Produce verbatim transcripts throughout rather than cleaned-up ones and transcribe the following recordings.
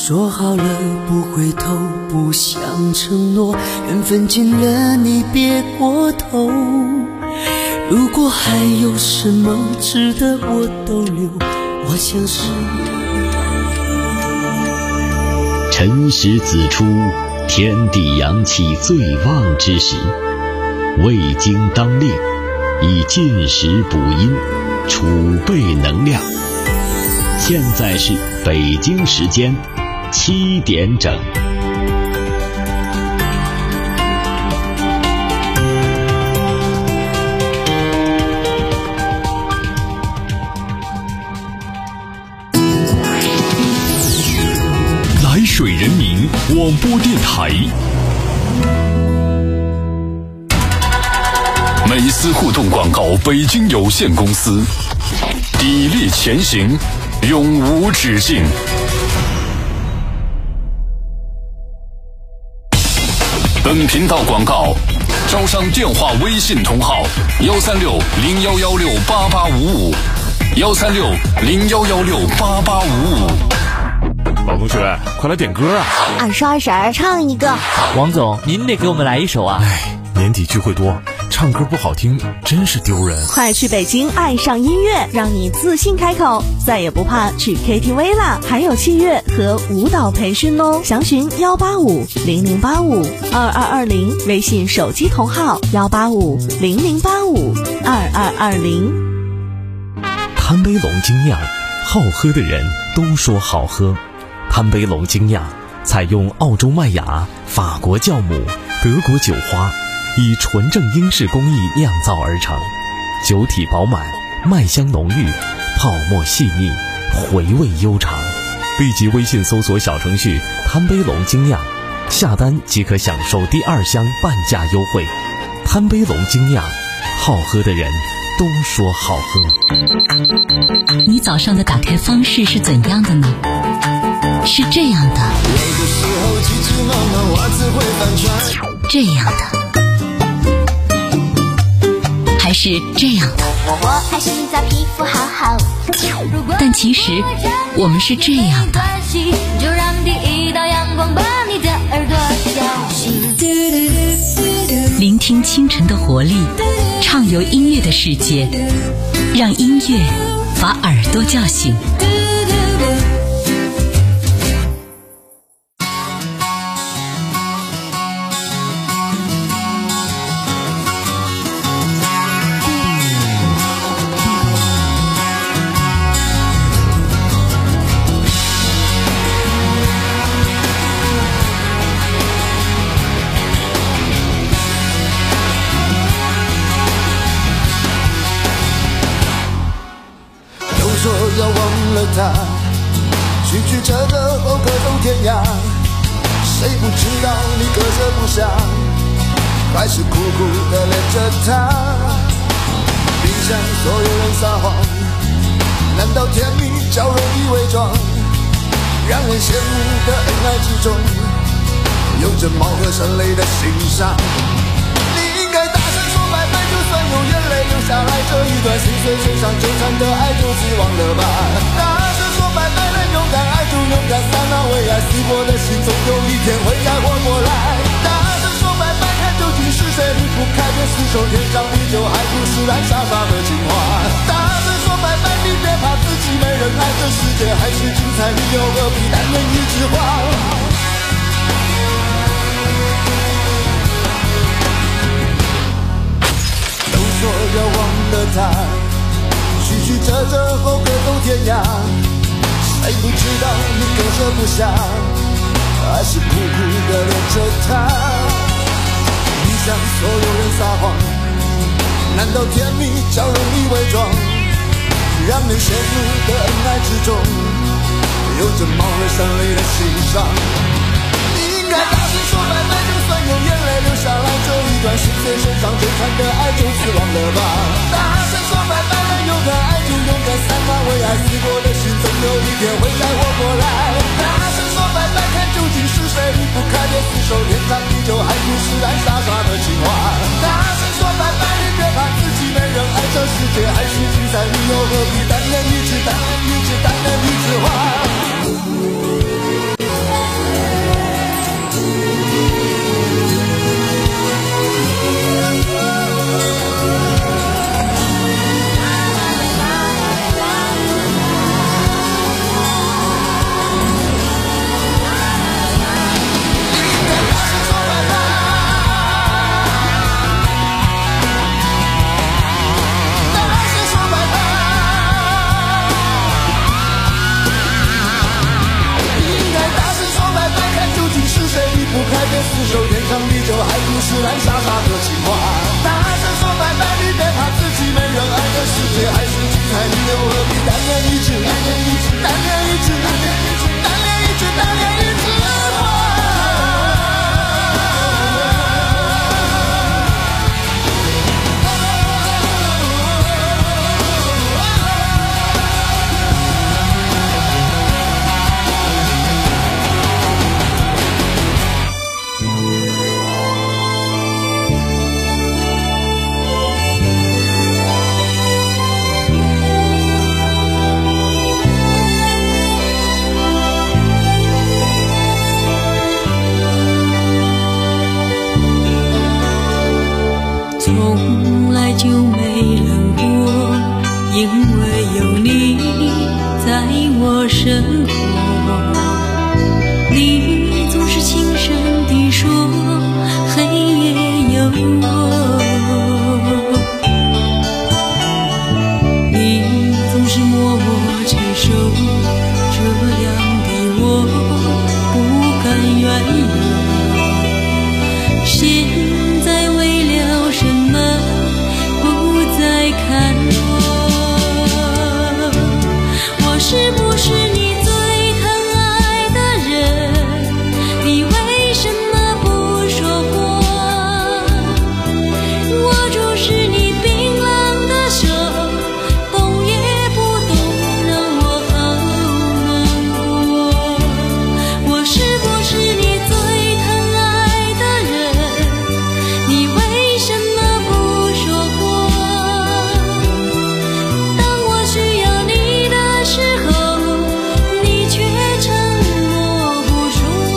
说好了不回头，不想承诺，缘分尽了你别过头。如果还有什么值得我逗留，我想是辰时子出，天地阳气最旺之时，未经当令，以进食补阴，储备能量。现在是北京时间七点整。 来水人民广播电台，美思互动广告北京有限公司，砥砺前行，永无止境。本频道广告招商电话微信同号幺三六零幺幺六八八五五幺三六零幺幺六八八五五。 老同学，快来点歌啊！ 二十二婶儿唱一个。 王总，您得给我们来一首啊！ 哎，年底聚会多，唱歌不好听真是丢人。 快去北京爱上音乐，让你自信开口，再也不怕去 K T V 啦！还有器乐和舞蹈培训哦，详询幺八五零零八五二二二零，微信手机同号幺八五零零八五二二二零。 贪杯龙精酿，好喝的人都说好喝。贪杯龙精酿采用澳洲麦芽、法国酵母、德国酒花，以纯正英式工艺酿造而成，酒体饱满，麦香浓郁，泡沫细腻，回味悠长。立即微信搜索小程序贪杯龙精酿，下单即可享受第二箱半价优惠。贪杯龙精酿，好喝的人都说好喝。 你早上的打开方式是怎样的呢？是这样的，这样的，还是这样的？ 我爱洗澡，皮肤好好。 但其实我们是这样的。 就让第一道阳光把你的耳朵叫醒。 聆听清晨的活力，畅游音乐的世界，让音乐把耳朵叫醒。 要忘了他，曲曲折折后各走天涯，谁不知道你割舍不下，还是苦苦的恋着他，并向所有人撒谎，难道甜蜜较容易伪装？让人羡慕的恩爱之中，有着貌合神离的欣赏。你应该大声说拜拜，就算有眼泪流下来，这一段心碎身上纠缠的爱就此忘了吧。大声说拜拜，能勇敢爱就勇敢散，那为爱死过的心总有一天会再活过来。大声说拜拜，看究竟是谁离不开这厮守天长地久还不是烂傻傻的情话。大声说拜拜，你别怕自己没人爱，这世界还是精彩，你又何必单恋一枝花。说要忘了他，曲曲折折后各走天涯，谁不知道你割舍不下，还是苦苦的恋着他。你向所有人撒谎，难道甜蜜较容易伪装？让人羡慕的恩爱之中，有着貌合神离的欣赏。你应该大声说拜拜，就算有眼泪流下来，这一段心碎身上纠缠的爱就此忘了吧。大声说拜拜，能勇敢爱就勇敢散，那为爱死过的心总有一天会再活过来。大声说拜拜，看究竟是谁离不开这厮守天长地久还不是烂傻傻的情话。大声说拜拜，你别怕自己没人爱，这世界还是精彩，你又何必单恋一枝单恋一枝单恋一枝花。 是懒傻傻的情话。大声说拜拜，离别怕自己没人爱的世界，还是精彩，你又何必单恋一直，单恋一直，单恋一直，单恋一直，单恋一直，单恋一直。 从来就没冷过，因为有你在我身后。你总是轻声地说，黑夜有我。你总是默默承受，这样的我不甘愿有。现在为了什么不再看我？我是不是你最疼爱的人？你为什么不说话？握住是你冰冷的手，动也不动，让我好难过。我是不是你最疼爱的人？你为什么不说话？当我需要你的时候，你却沉默不说。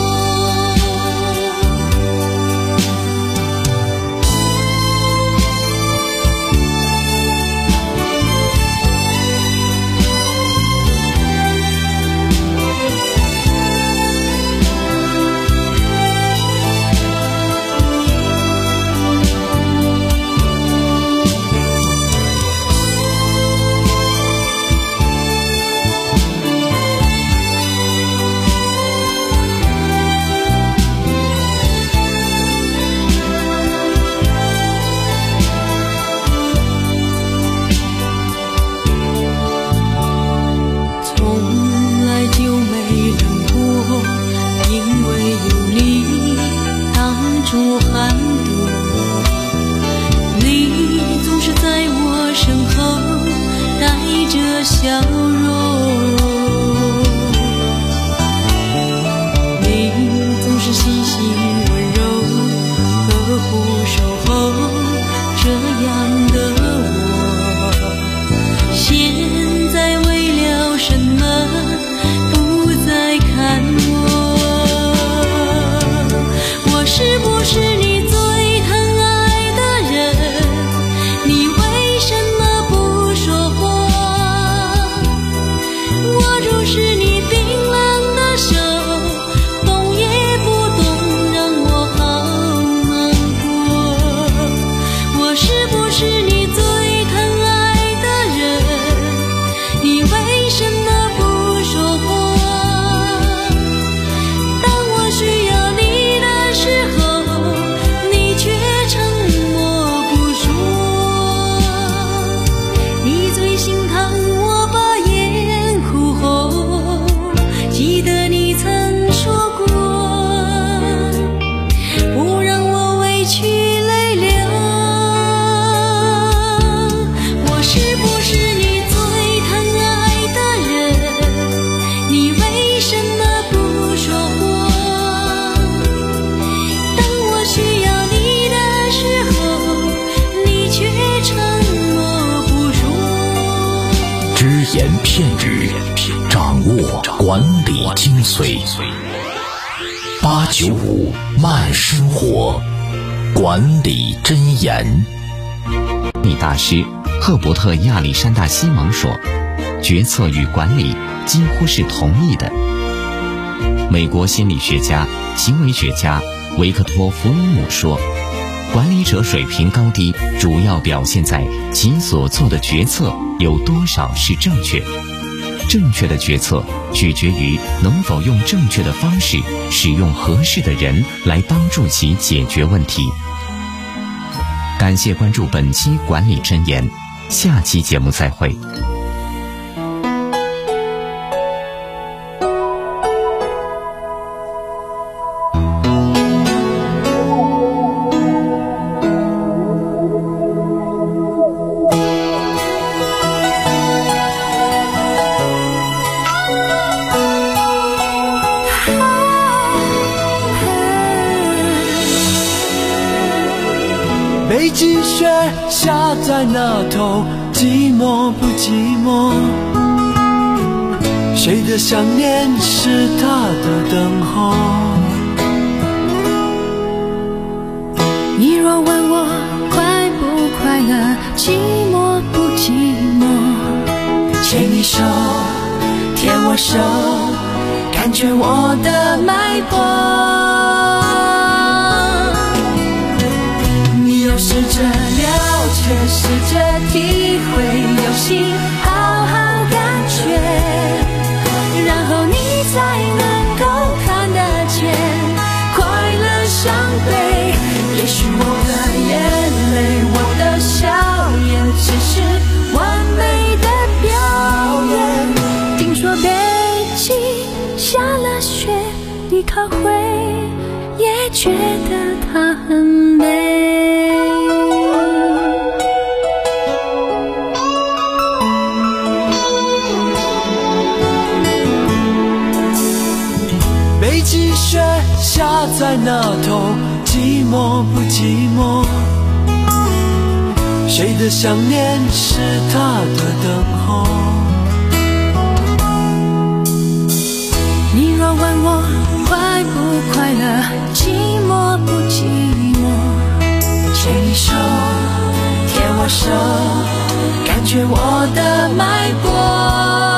从来就没冷过，因为有你挡住寒冬。你总是在我身后带着笑容，你总是细心温柔，呵护守候，这样的我，现在为了什么不再看我？我是不是你最疼爱的人？你为什么不说话？握住是你冰冷的手，动也不动，让我好难过。我是不是你最疼爱的人？你为什么不说话？当我需要你的时候，你却沉默不说。你最心疼我把眼哭红，记得你曾说过，不让我委屈泪流。我是不是你最疼爱的人？你为什么不说话？当我需要你的时候，你却沉默不说。 只言片语，掌握管理精髓。八九五慢生活，管理箴言。 理大师赫伯特·亚历山大·西蒙说：“决策与管理几乎是同义的。”美国心理学家、行为学家维克托·弗里姆说：“管理者水平高低，主要表现在其所做的决策有多少是正确。正确的决策取决于能否用正确的方式，使用合适的人来帮助其解决问题。 感谢关注本期管理箴言，下期节目再会。 北极雪下在那头，寂寞不寂寞？谁的想念是他的等候？ 你若问我快不快乐，寂寞不寂寞？ 牵你手，牵我手，感觉我的脉搏。 试着了解，试着体会，有心好好感觉，然后你才能够看得见快乐伤悲。也许我的眼泪，我的笑颜，只是完美的表演。听说北极下了雪，你可会也觉得它很美？ 北极雪下在那头，寂寞不寂寞？谁的想念是他的等候？ 你若问我快不快乐，寂寞不寂寞？ 牵你手，牵我手，感觉我的脉搏。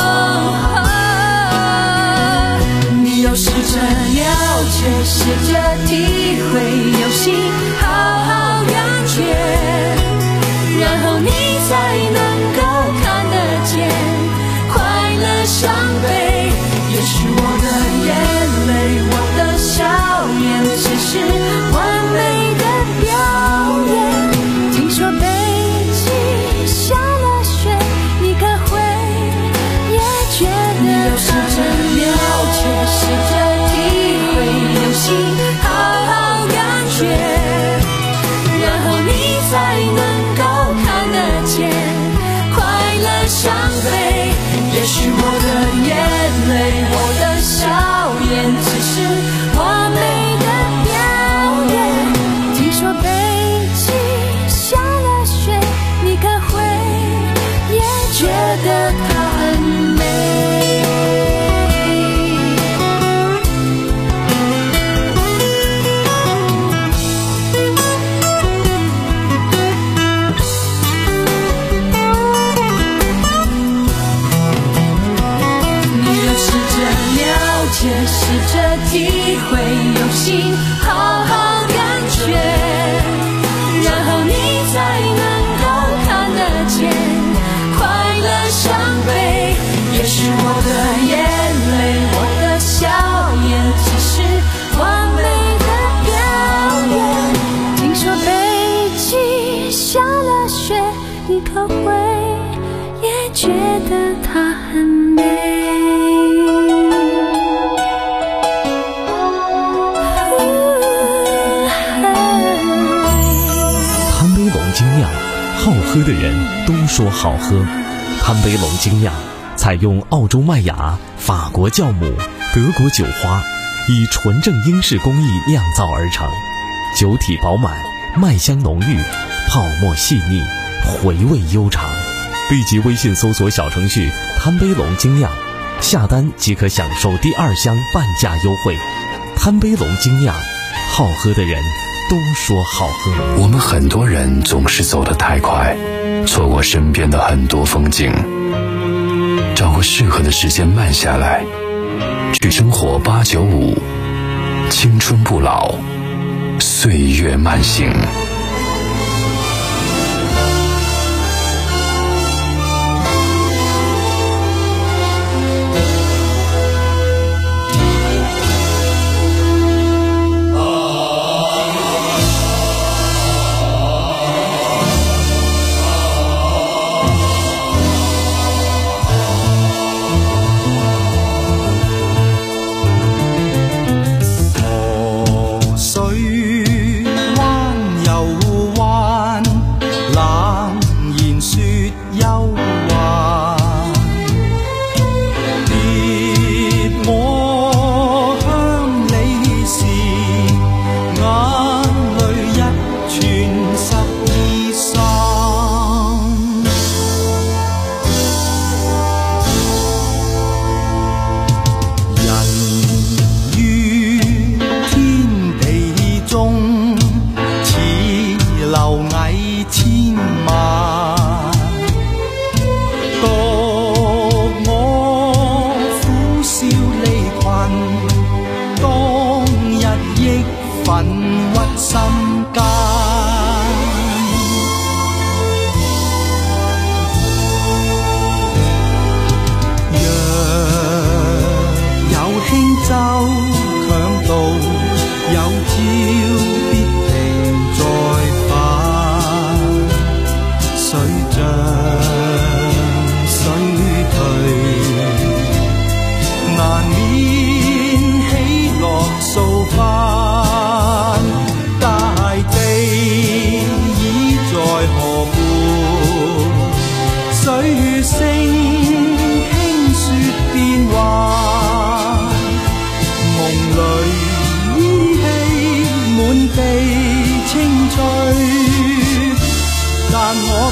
试着了解，试着体会，有心好好感觉，然后你才能够看得见快乐伤悲。也许我的眼泪，我的笑颜，只是完美的表演。听说北极下了雪，你可会也觉得试着了解，试着有心好好感觉，然后你才能够看得见快乐伤悲。也许我的眼泪，我的笑颜，只是完美的表演。听说北极下了雪，你可会也觉得它很美？试着体会，有心好好感觉，然后你才能够看得见快乐伤悲。也许我的眼泪，我的笑颜，只是完美的表演。听说北极下了雪，你可会也觉得它很美？ 好喝的人都说好喝，贪杯龙精酿采用澳洲麦芽、法国酵母、德国酒花，以纯正英式工艺酿造而成，酒体饱满，麦香浓郁，泡沫细腻，回味悠长。立即微信搜索小程序贪杯龙精酿，下单即可享受第二箱半价优惠。贪杯龙精酿，好喝的人都说好喝。 我们很多人总是走得太快，错过身边的很多风景。找个适合的时间慢下来，去生活八九五，青春不老，岁月慢行。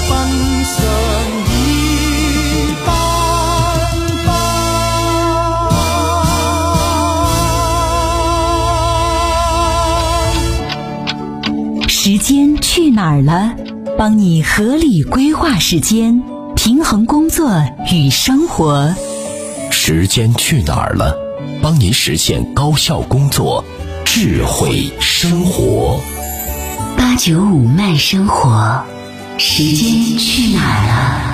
分上已斑斑。时间去哪儿了？帮你合理规划时间，平衡工作与生活。 时间去哪儿了？帮您实现高效工作，智慧生活。 八九五慢生活，时间去哪儿了？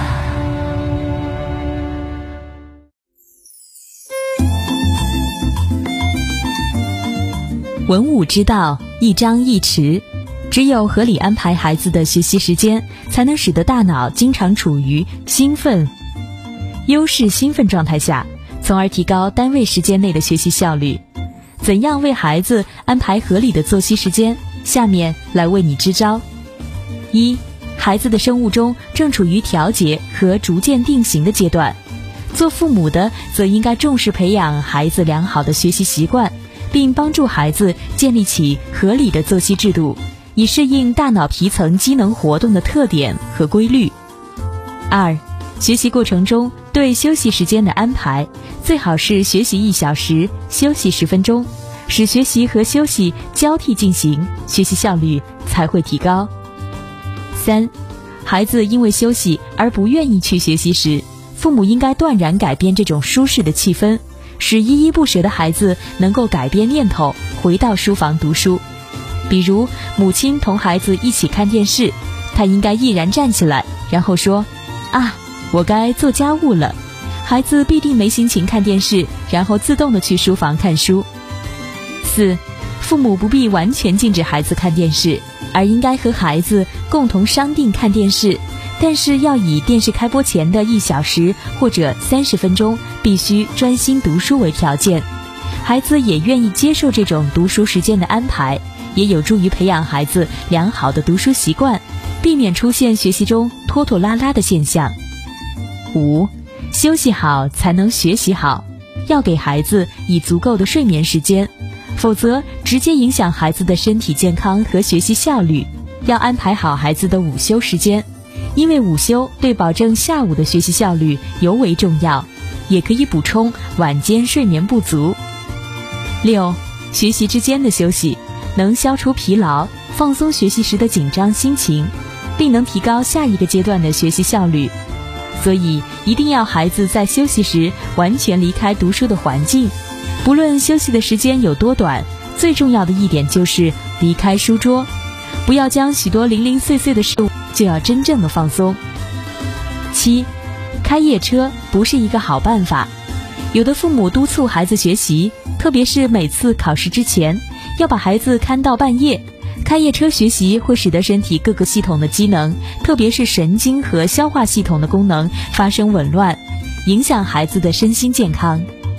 文武之道，一张一弛。只有合理安排孩子的学习时间，才能使得大脑经常处于兴奋、优势兴奋状态下，从而提高单位时间内的学习效率。怎样为孩子安排合理的作息时间？下面来为你支招。一、孩子的生物钟正处于调节和逐渐定型的阶段，做父母的则应该重视培养孩子良好的学习习惯，并帮助孩子建立起合理的作息制度，以适应大脑皮层机能活动的特点和规律。二、学习过程中对休息时间的安排，最好是学习一小时，休息十分钟，使学习和休息交替进行，学习效率才会提高。三、孩子因为休息而不愿意去学习时，父母应该断然改变这种舒适的气氛，使依依不舍的孩子能够改变念头，回到书房读书。比如母亲同孩子一起看电视，他应该毅然站起来，然后说：啊，我该做家务了。孩子必定没心情看电视，然后自动的去书房看书。四、父母不必完全禁止孩子看电视，而应该和孩子共同商定看电视，但是要以电视开播前的一小时或者三十分钟必须专心读书为条件。孩子也愿意接受这种读书时间的安排，也有助于培养孩子良好的读书习惯，避免出现学习中拖拖拉拉的现象。五、休息好才能学习好，要给孩子以足够的睡眠时间，否则直接影响孩子的身体健康和学习效率。要安排好孩子的午休时间，因为午休对保证下午的学习效率尤为重要，也可以补充晚间睡眠不足。六、学习之间的休息能消除疲劳，放松学习时的紧张心情，并能提高下一个阶段的学习效率。所以一定要孩子在休息时完全离开读书的环境，不论休息的时间有多短，最重要的一点就是离开书桌，不要将许多零零碎碎的事物，就要真正的放松。七、开夜车不是一个好办法。有的父母督促孩子学习，特别是每次考试之前，要把孩子看到半夜。开夜车学习会使得身体各个系统的机能，特别是神经和消化系统的功能发生紊乱，影响孩子的身心健康。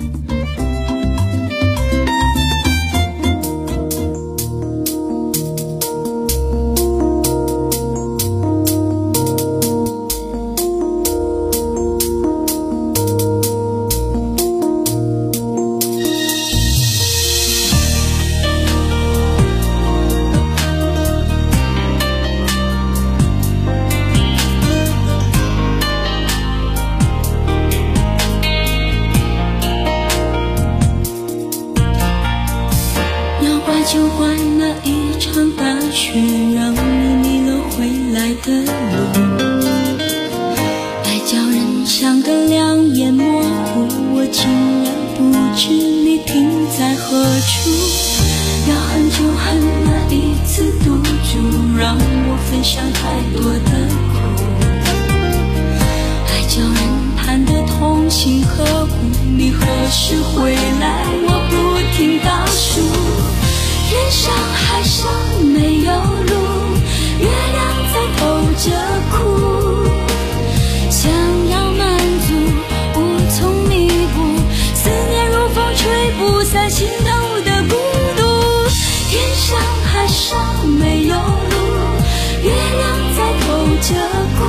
就怪那一场大雪让你迷了回来的路，爱叫人想得两眼模糊，我竟然不知你停在何处。要很久很那一次赌注，让我分享太多的苦，爱叫人盼得痛心何苦，你何时回来我不停倒数。天上海上没有路，月亮在偷着哭，想要满足无从弥补，思念如风吹不散心头的孤独。天上海上没有路，月亮在偷着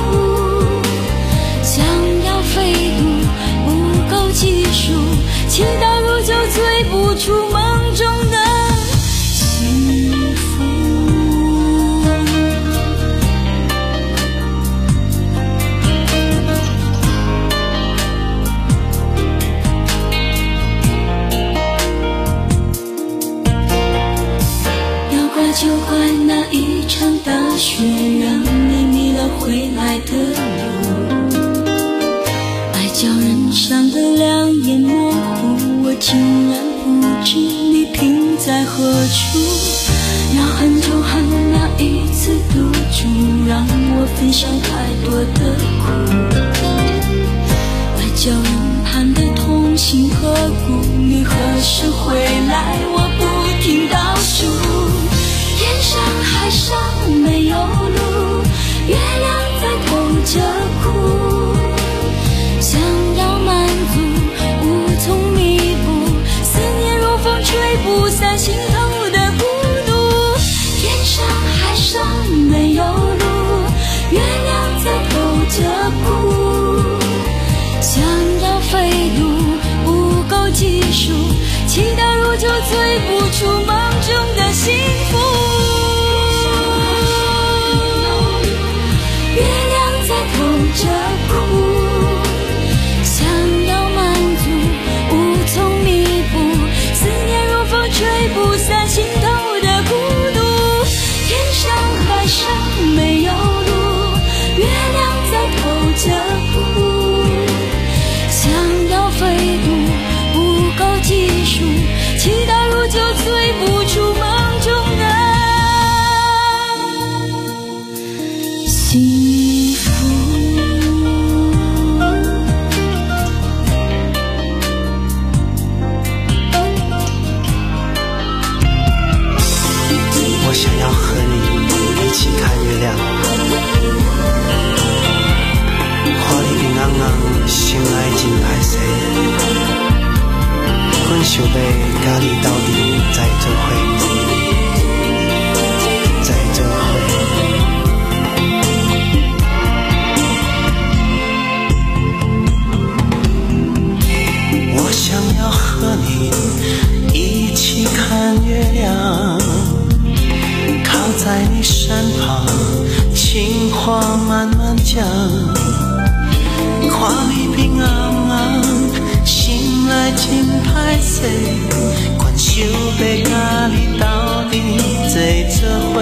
哭，想要飞渡不够技术，请一场大雪，让你迷了回来的路。爱叫人伤得两眼模糊，我竟然不知你停在何处。要很久恨那一次赌注，让我分享太多的苦。爱叫人盼得痛心何故，你何时回来？我不停倒数，天上海上没有路，月亮在偷着哭。想要满足，无从弥补，思念如风吹不散心头的孤独。天上海上没有路，月亮在偷着哭。想要飞渡，不够技术，祈祷如酒醉不出梦中的幸福。月亮在偷着哭，想要满足，无从弥补，思念如风吹不散心头的孤独。天上海上没有路，月亮在偷着哭。想要飞渡，不够技术，祈祷如酒醉不出梦中的幸福。 我想要和你一起看月亮，看你平安安，心爱真歹势。阮想要甲你斗阵再做伙，再做伙。我想要和你一起看月亮，靠在你身旁，情话慢慢讲，看你平安安，心内真歹势，关想要甲你斗阵坐做伙。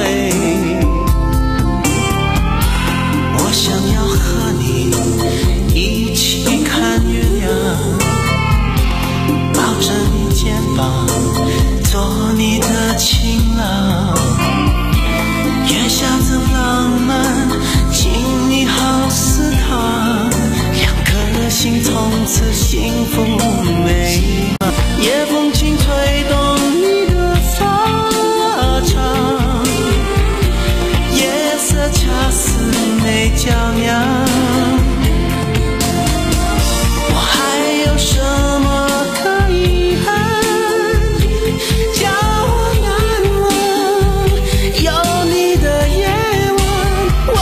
我想要和你一起看月亮，抱着你肩膀，做你的情郎。月下的浪漫，请你好似他，两颗心从此幸福美满。夜风轻吹动你的发长，夜色恰似美娇娘。我还有什么可遗憾？叫我难忘有你的夜晚。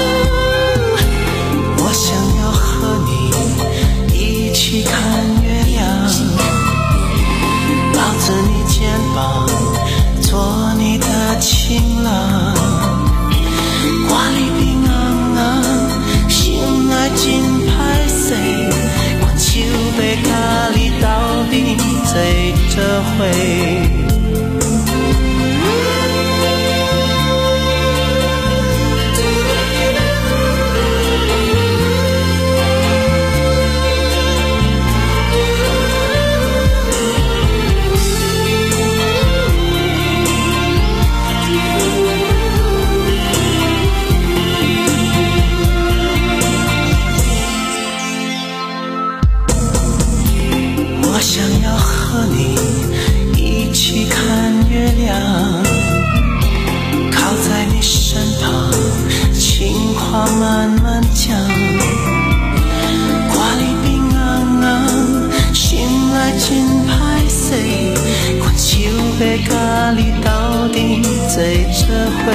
我想要和你一起看月亮，抱着你肩膀，做你的情郎。看你平安安，心爱真歹势，阮手要甲你斗阵坐做伙。我想要和你一起看月亮，靠在你身旁，情话慢慢讲，看你平安安，心内真歹势，阮手要甲你斗阵坐做伙。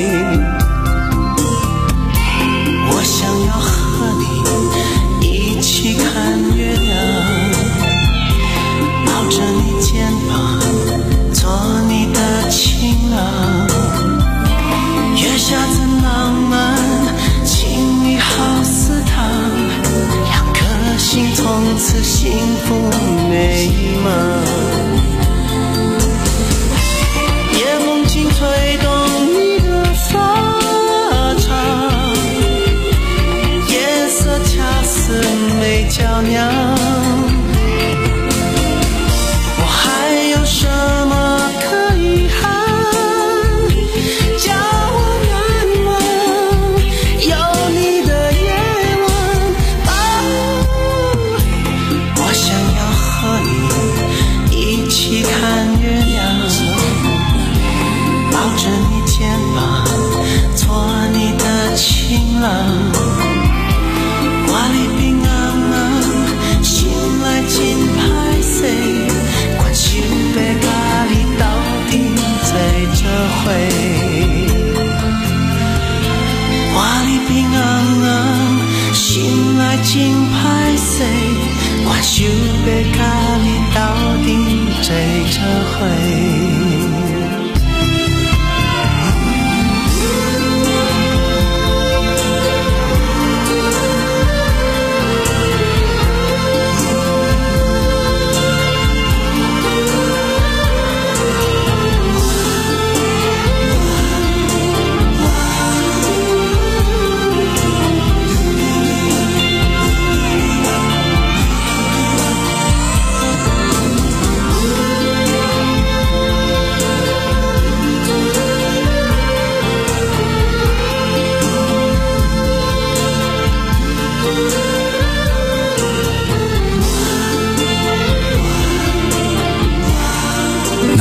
我想要和你一起看月亮，抱着你肩膀，做你的情郎。月下的浪漫，请你好似他，两颗心从此幸福美满。夜风轻吹动你的发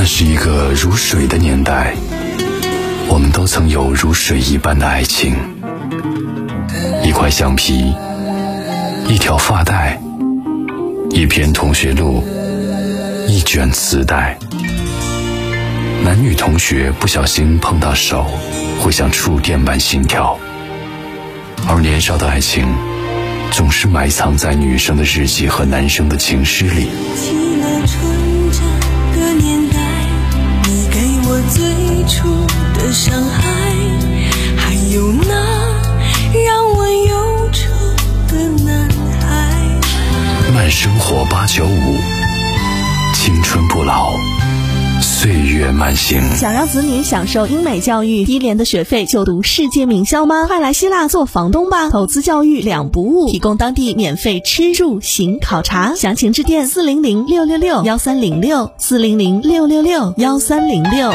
那是一个如水的年代，我们都曾有如水一般的爱情。一块橡皮，一条发带，一篇同学录，一卷磁带。男女同学不小心碰到手，会像触电般心跳。而年少的爱情总是埋藏在女生的日记和男生的情诗里。 记了纯真的年代，你给我最初的伤害，还有那让我忧愁的男孩。 慢生活八九五，青春不老，岁月慢行。 想让子女享受英美教育，低廉的学费就读世界名校吗？快来希腊做房东吧！投资教育两不误，提供当地免费吃住行考察。详情致电四零零六六六幺三零六四零零六六六幺三零六。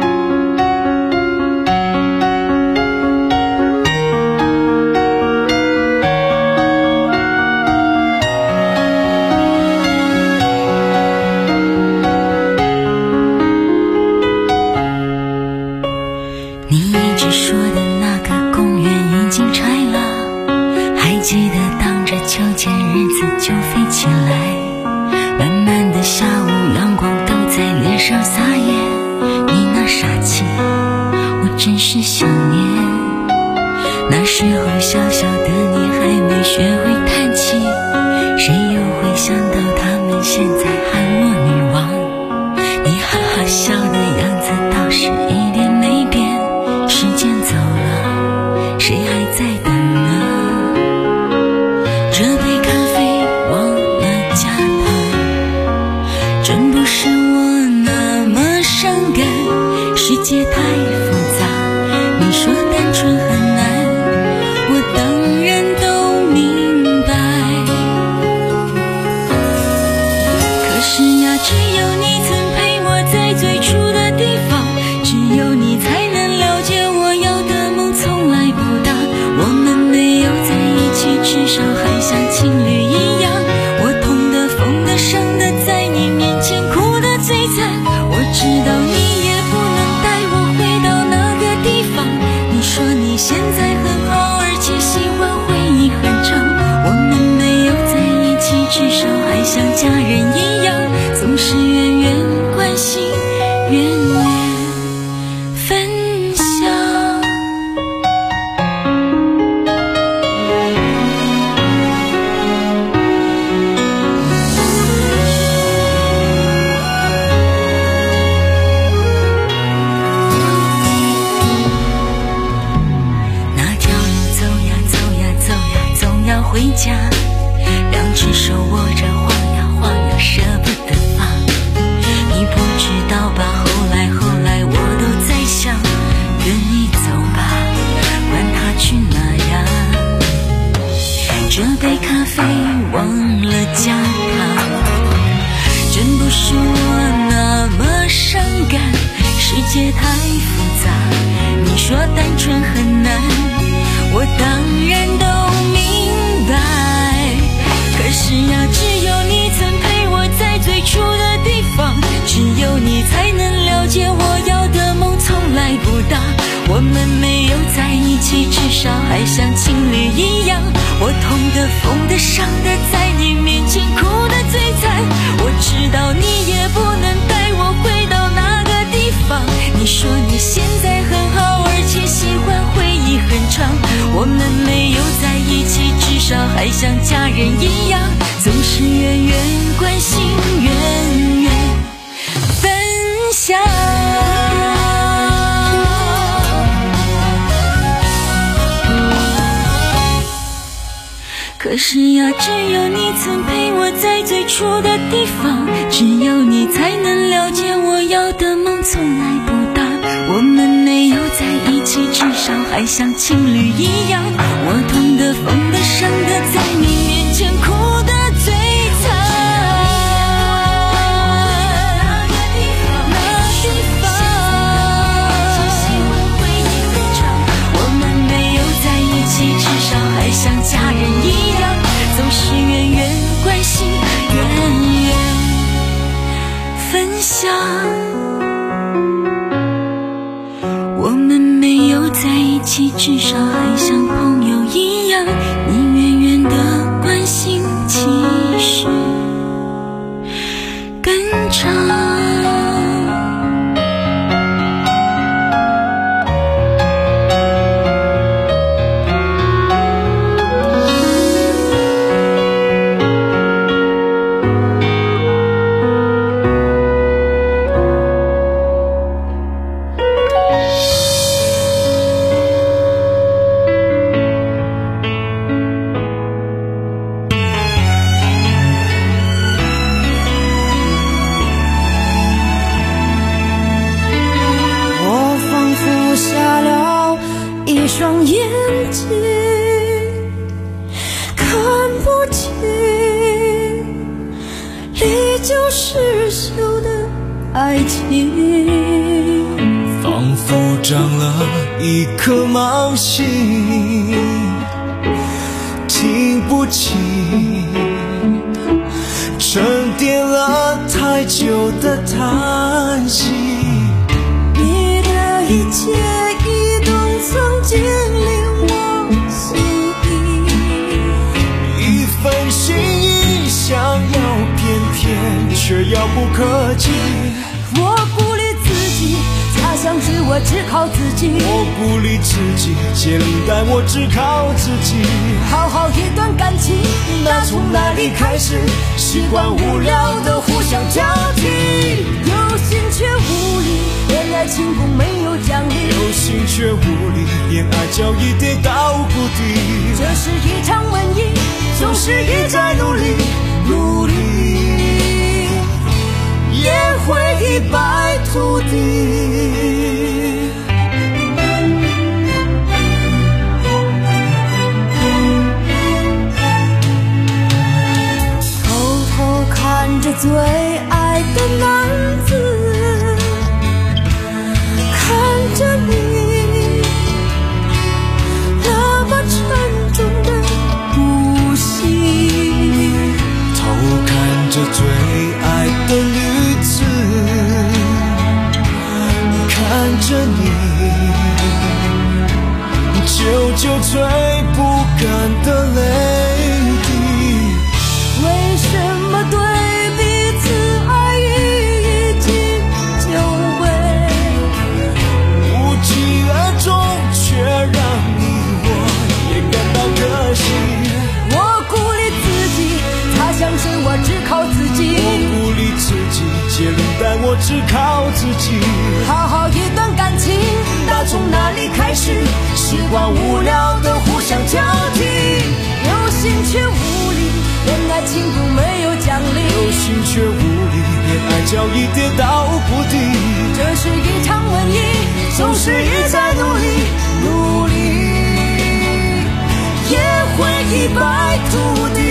可是呀，只有你曾陪我在最初的地方，只有你才能了解我要的梦从来不大。我们没有在一起，至少还像情侣一样。我痛的、疯的、伤的，在你面前哭的最惨。至少还像家人一样，总是远远关心，远远分享。 起，至少还像朋友一样，你远远的关心，其实更长。 双眼睛看不清，历久失修的爱情， 仿佛长了一颗盲心，听不清沉淀了太久的叹息。 你的一切移动曾经令我心仪， 一份心意想要偏偏却遥不可及。 我鼓励自己，擦香水我只靠自己， 我鼓励自己，接领带我只靠自己。 好好一段感情，那从哪里开始？习惯无聊的互相交替，有心却无力，连爱情都没有奖励， 有心却无力，连爱交易跌到谷底。 这是一场瘟疫，总是一再努力，努力也会一败涂地。偷偷看着最爱的男子，看着你那么沉重的呼吸， 偷看着最爱的女子，看着你久久吹不干的泪滴。 为什么对彼此爱意已经久违， 无疾而终，却让你我也感到可惜。 我鼓励自己，擦香水我只靠自己， 我鼓励自己，接领带我只靠自己。 好好一段感情，打从哪里开始？习惯无聊的互相交替，有心却无力，连爱情都没有奖励， 有心却无力，连爱交易跌到谷底。 这是一场瘟疫，总是一再努力，努力也会一败涂地。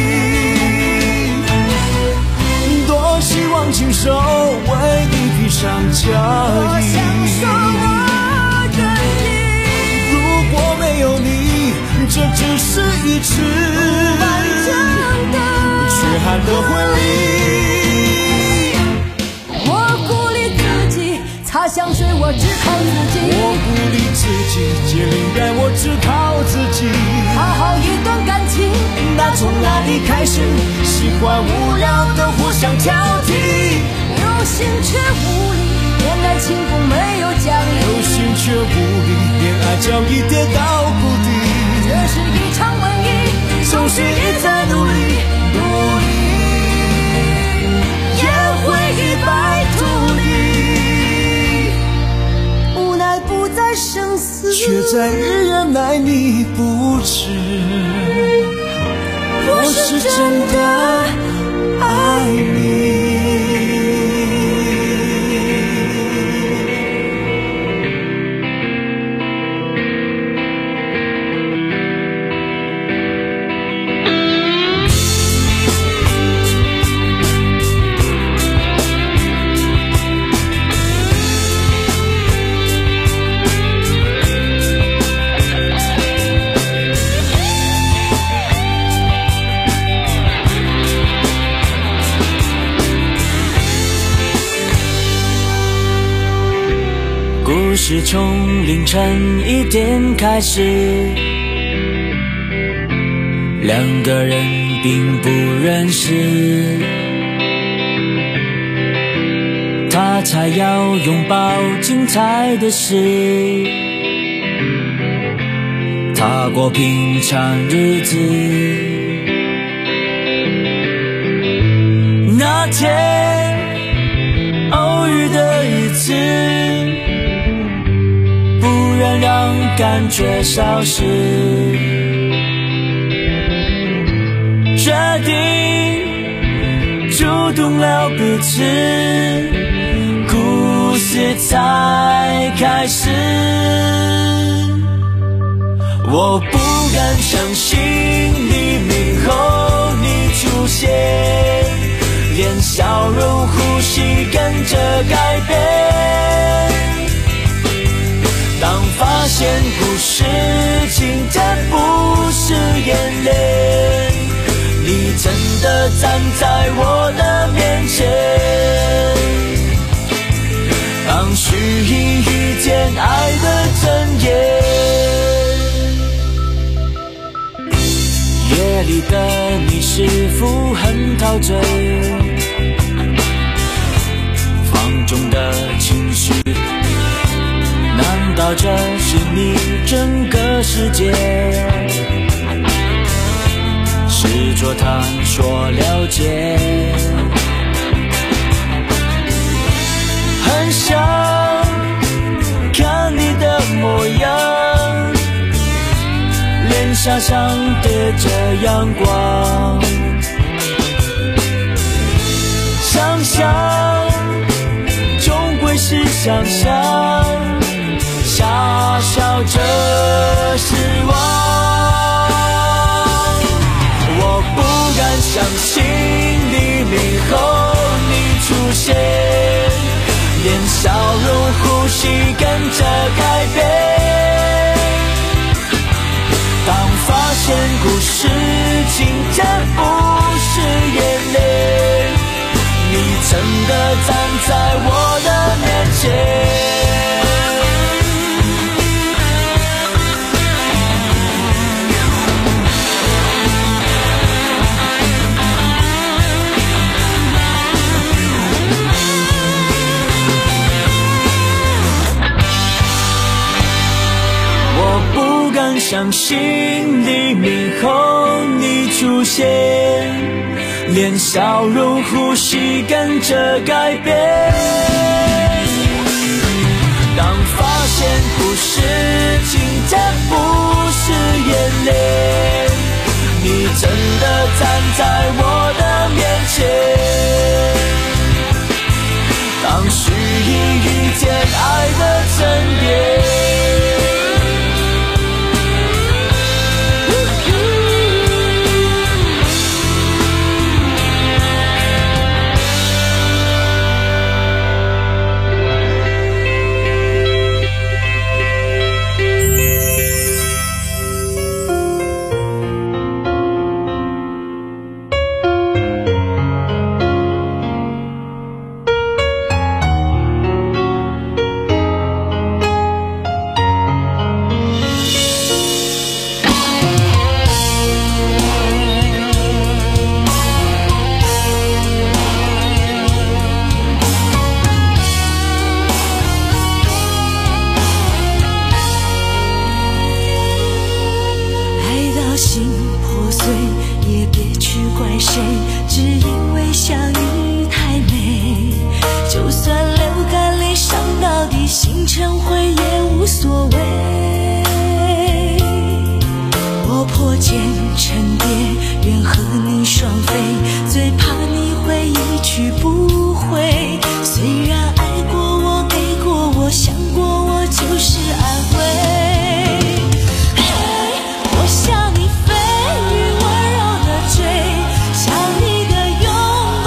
多希望亲手为你披上嫁衣， 多想说我愿意， 如果没有你，这只是一次完整的缺憾的婚礼。 我鼓励自己，擦香水我只靠自己， 我鼓励自己，接领带我只靠自己。 好好一段感情，那从哪里开始？习惯无聊的互相挑剔，有心却无力，连爱情都没有奖励， 有心却无力，连爱交易跌到谷底。 这是一场瘟疫，总是一再努力，努力也会一败涂地。无奈不再生死， 却在于原来你不知，我是真的爱你。 是从凌晨一点开始，两个人并不认识，他才要拥抱精彩的事，踏过平常日子。那天偶遇的日子，不愿让感觉消失，决定主动了彼此，故事才开始。我不敢相信黎明后你出现，连笑容呼吸跟着改变。当发现故事情节不是演练，你真的站在我的面前。当虚拟遇见爱的真言，夜里的你是否很陶醉？放纵的情绪，难道这是你整个世界？试着探索了解，很想看你的模样，脸颊上叠着阳光，想象终归是想象，傻笑着失望。我不敢相信黎明后你出现，连笑容呼吸跟着改变。当发现故事情节不是演练，你真的站在我的面前。相信黎明后你出现，连笑容呼吸跟着改变。当发现故事情节不是演练，你真的站在我的面前。当虚拟遇见爱的真点，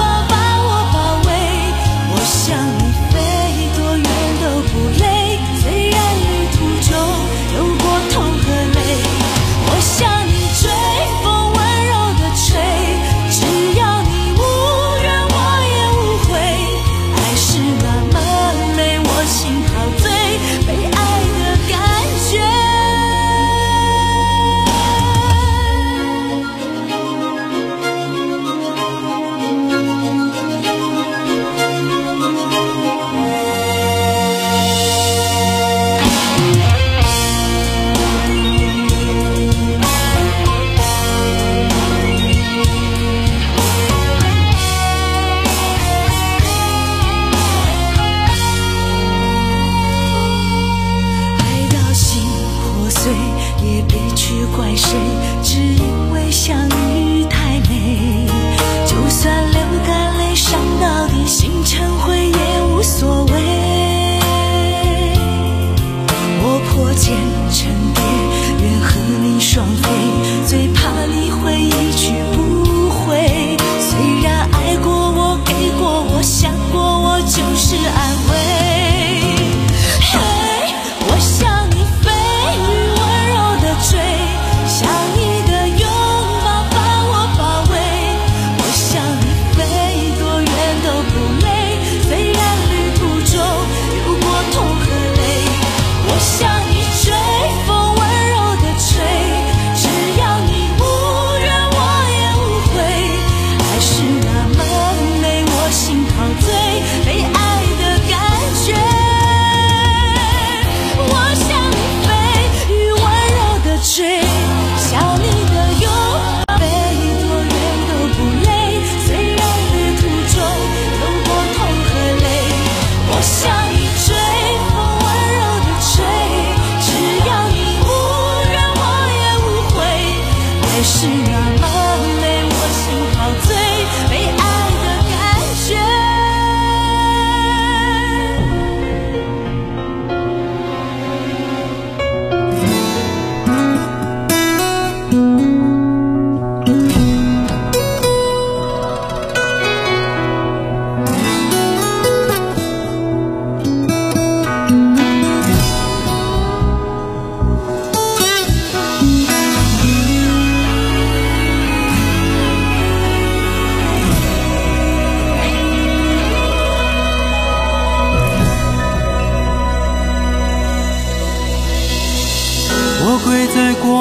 最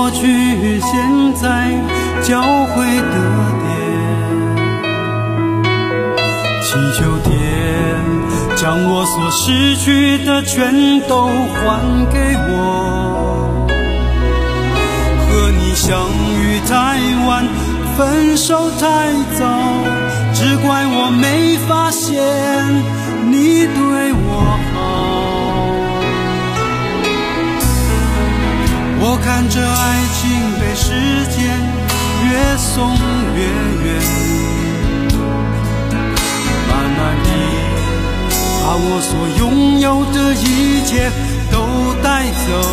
过去现在交汇的点，祈求天将我所失去的全都还给我。和你相遇太晚，分手太早，只怪我没发现你对我好。我看着爱情被时间越送越远，慢慢地把我所拥有的一切都带走。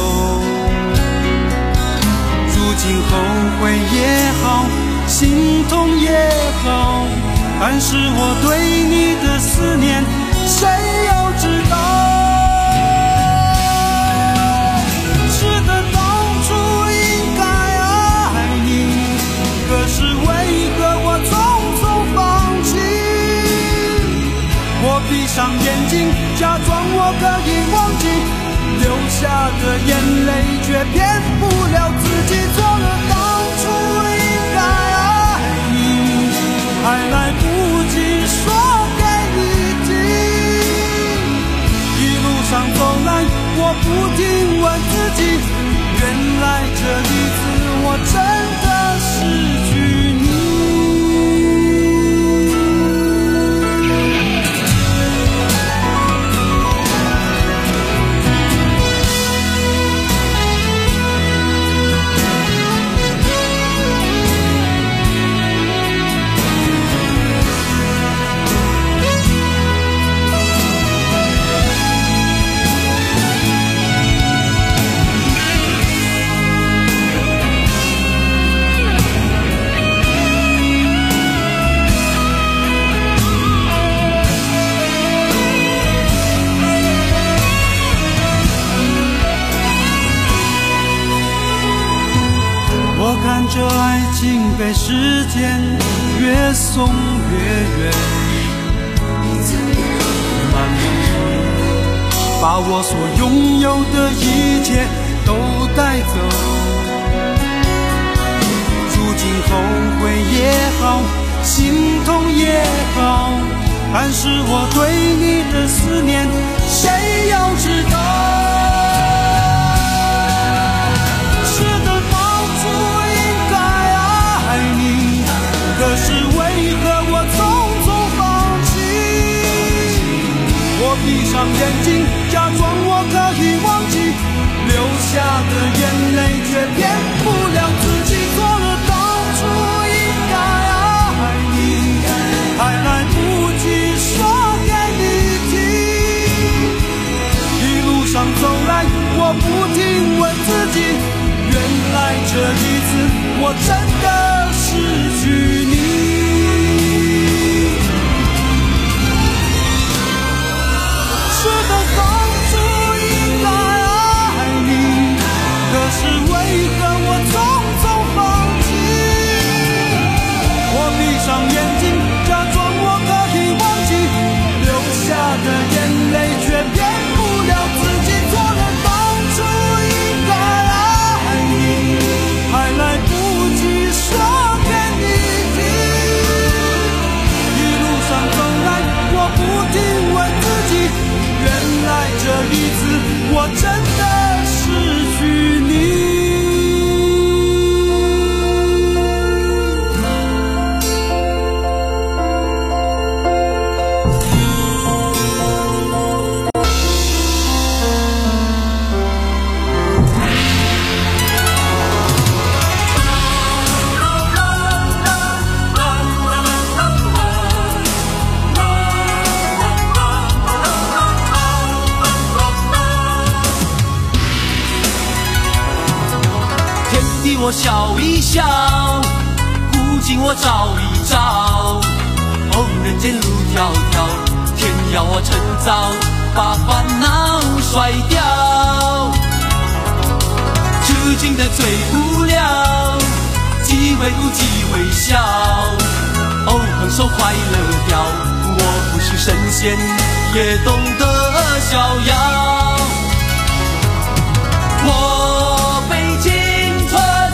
如今后悔也好，心痛也好，但是我对你的思念谁又知道？是的，当初应该爱你，可是为何我匆匆放弃？我闭上眼睛，假装我可以忘记，流下的眼泪却骗不了自己。错了，当初应该爱你，还来不及说给你听。一路上走来，我不停问自己，原来这一次我真的失去你。我看着爱情被时间越送越远，慢慢地把我所拥有的一切都带走。如今后悔也好，心痛也好，但是我对你的思念谁又知道？是的，当初应该爱你，可是为何我匆匆放弃？我闭上眼睛，假装我可以忘记，流下的眼泪却骗不了自己。错了，当初应该爱你，还来不及说给你听。一路上走来，我不停问自己，原来这一次我真的失去你。是的，当初应该爱你，可是为何我匆匆放弃？我闭上眼睛，假装我可以忘记，流下的眼泪却骗不了自己。错了，当初应该爱你，还来不及说给你听。一路上走来，我不停问自己，原来这一次我真的失去你。 我笑一笑，古今我照一照。哦，人间路迢迢，天要我趁早把烦恼甩掉。至今的最无聊，机会无机会笑。哦，放手快乐掉，我不是神仙，也懂得逍遥。我被青春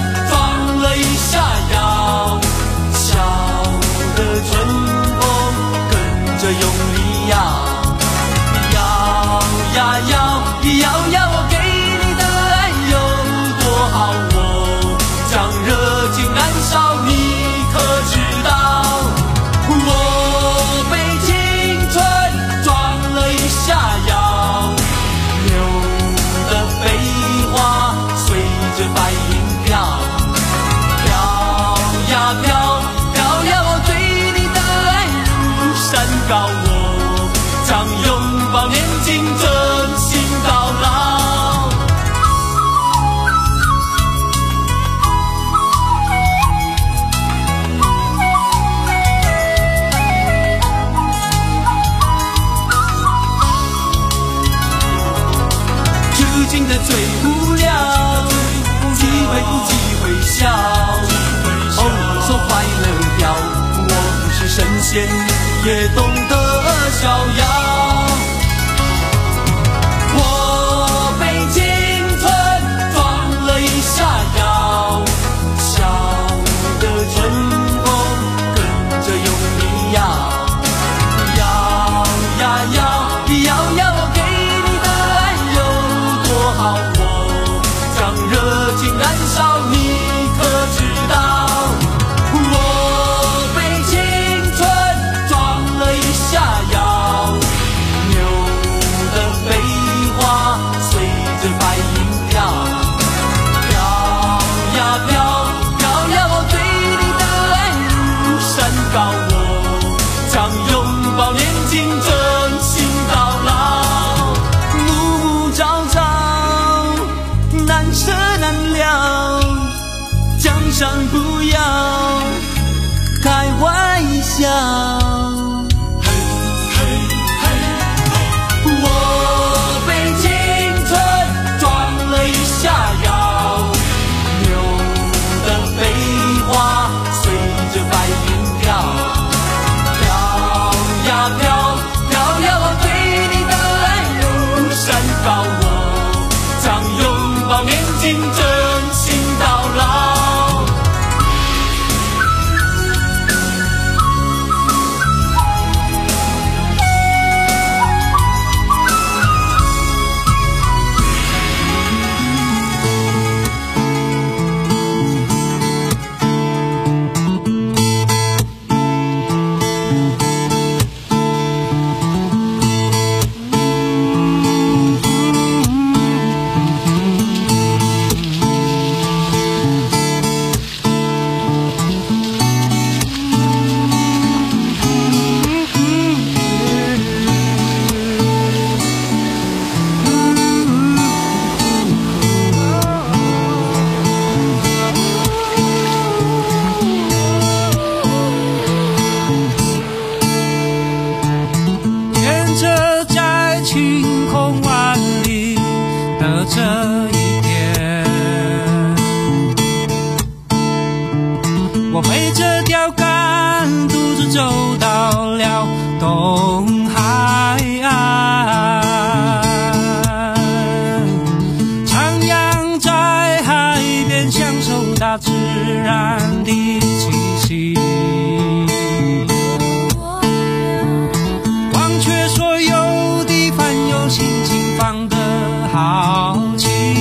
尽，真心到老。至今的最无聊，机会不机会笑，偶尔说快乐掉，我不是神仙，也懂得逍遥。我被青春撞了一下腰，笑的春风跟着用力摇，摇呀摇，摇呀我给你的爱有多好，我将热情燃烧，你可知道？我被青春撞了一下腰，牛的飞花随着白云飘，飘呀飘，飘呀我对你的爱如山高，我将拥抱年轻，真心到老。暮暮朝朝，难舍难了，江山不要开玩笑。我被青春撞了一下腰，牛的飞花随着白云飘，飘呀飘，飘呀我对你的爱如山高，我将拥抱年轻，真心到老。 心情放得好奇。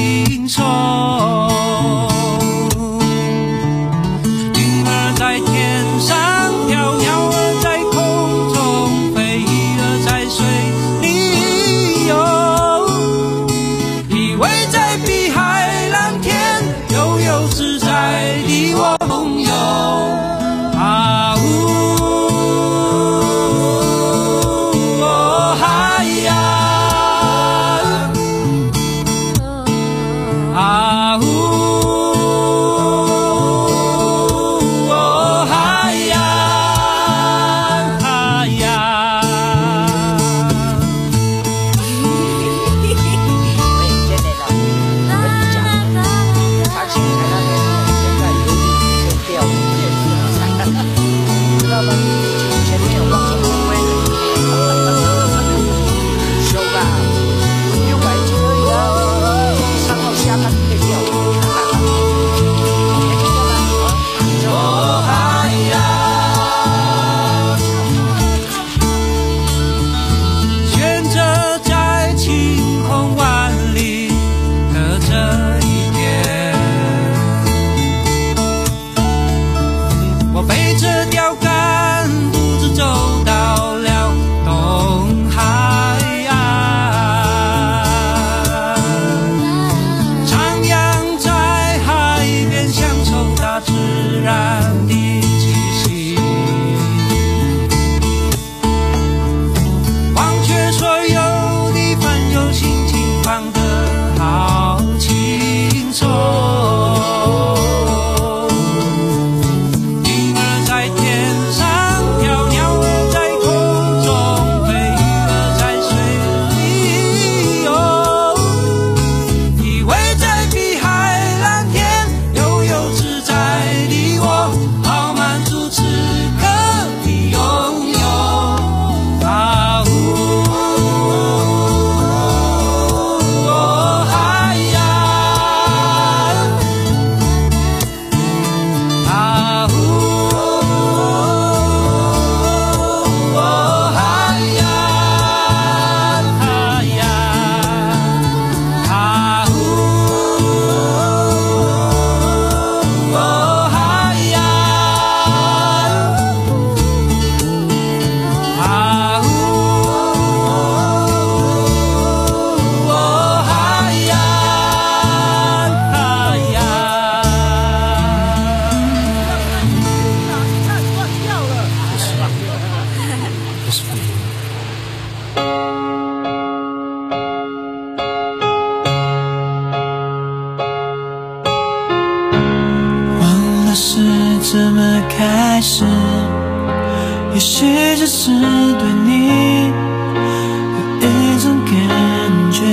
也许只是对你有一种感觉，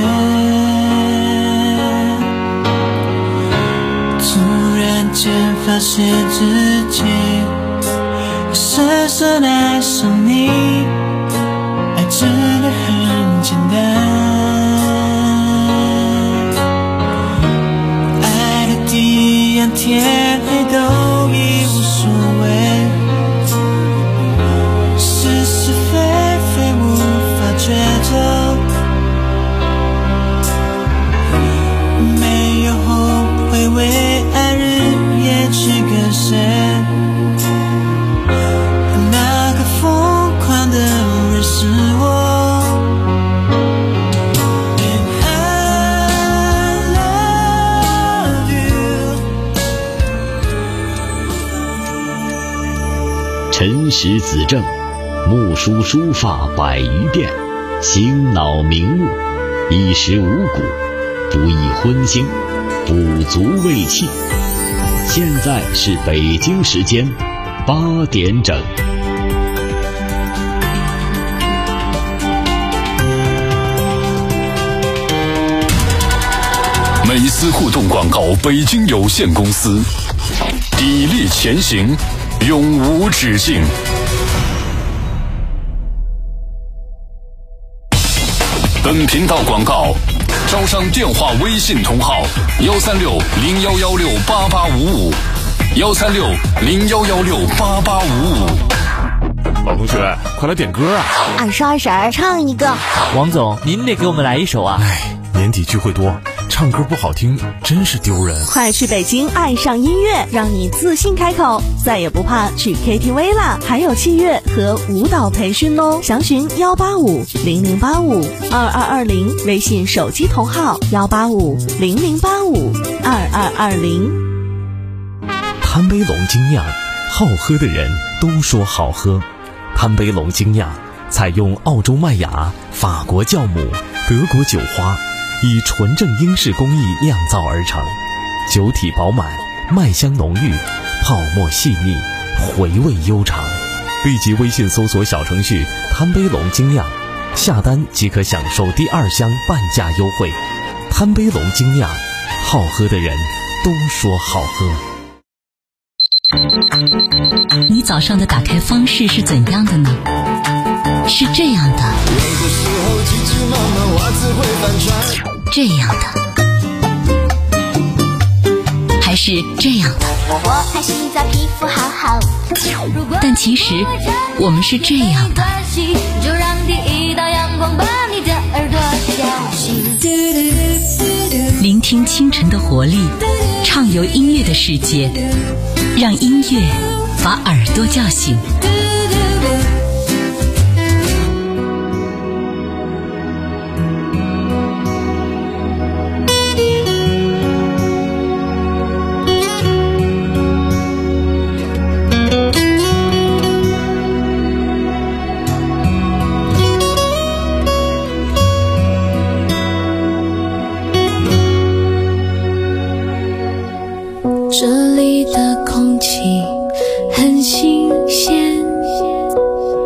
突然间发现自己深深爱上你，爱真的很简单，爱的地暗天黑都已无所谓，是是非非无法抉择，没有后悔为爱日夜去跟随，那个疯狂的人是我。 辰时子正，木梳书发百余遍，醒脑明目，衣食五谷，不宜荤腥，补足胃气。现在是北京时间八点整。 美思互动广告北京有限公司，砥砺前行，永无止境。本频道广告招商电话微信同号幺三六零幺幺六八八五五幺三六零幺幺六八八五五。 老同学，快来点歌啊！ 二十二婶唱一个。 王总，您得给我们来一首啊！ 哎，年底聚会多，唱歌不好听真是丢人。 快去北京爱上音乐，让你自信开口，再也不怕去 K T V 啦！还有器乐和舞蹈培训哦，详询幺八五零零八五二二二零，微信手机同号幺八五零零八五二二二零。 贪杯龙精酿，好喝的人都说好喝。贪杯龙精酿采用澳洲麦芽、法国酵母、德国酒花，以纯正英式工艺酿造而成，酒体饱满，麦香浓郁，泡沫细腻，回味悠长。立即微信搜索小程序贪杯龙精酿，下单即可享受第二箱半价优惠。贪杯龙精酿，好喝的人都说好喝。 你早上的打开方式是怎样的呢？是这样的，这样的，还是这样的？ 我爱洗澡，皮肤好好。 但其实我们是这样的。 就让第一道阳光把你的耳朵叫醒。 聆听清晨的活力，畅游音乐的世界，让音乐把耳朵叫醒。 这里的空气很新鲜，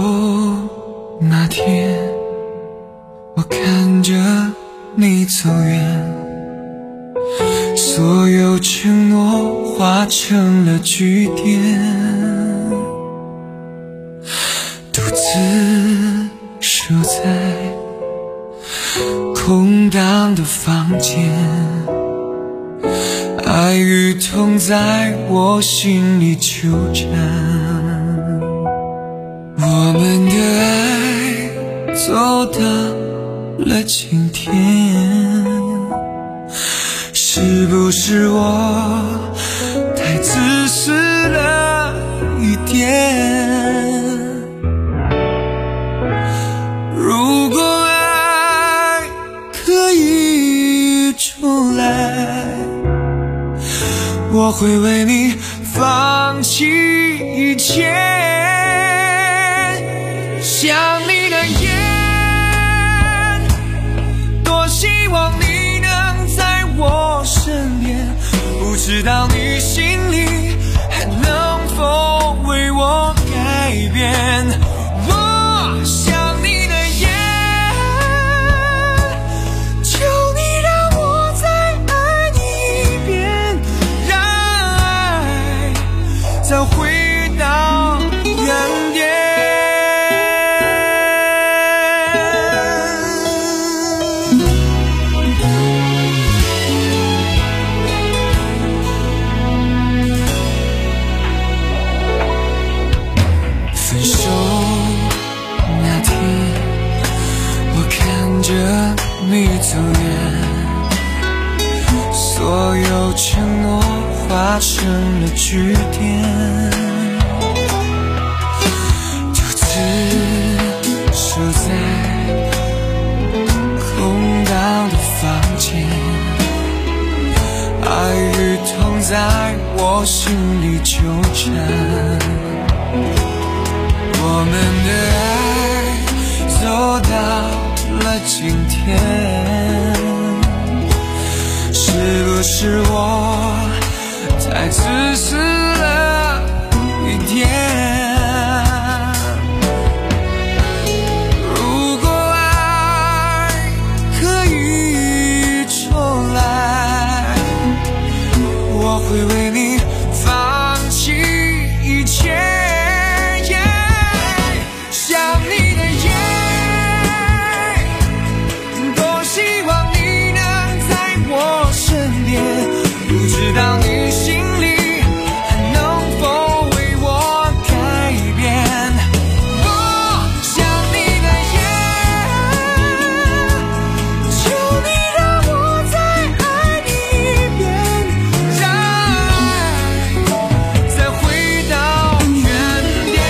那天，我看着你走远，所有承诺化成了句点，独自守在空荡的房间，爱与痛在我心里纠缠，我们的爱走到了今天，是不是我太自私了一点？如果爱可以重来，我会为你放弃一切，想你的眼，多希望你能在我身边，不知道你心里还能否为我改变。我想你的眼，求你让我再爱你一遍，让爱再回到原点。分手那天，我看着你走远，所有承诺化成了句点，独自守在空荡的房间，爱与痛在我心里纠缠，我们的爱走到了今天，是不是我太自私了一点？如果爱可以重来，我会为你放弃一切，想你的眼，多希望你能在我身边，不知道你心里还能否为我改变。我想你的眼，求你让我再爱你一遍，让爱再回到原点。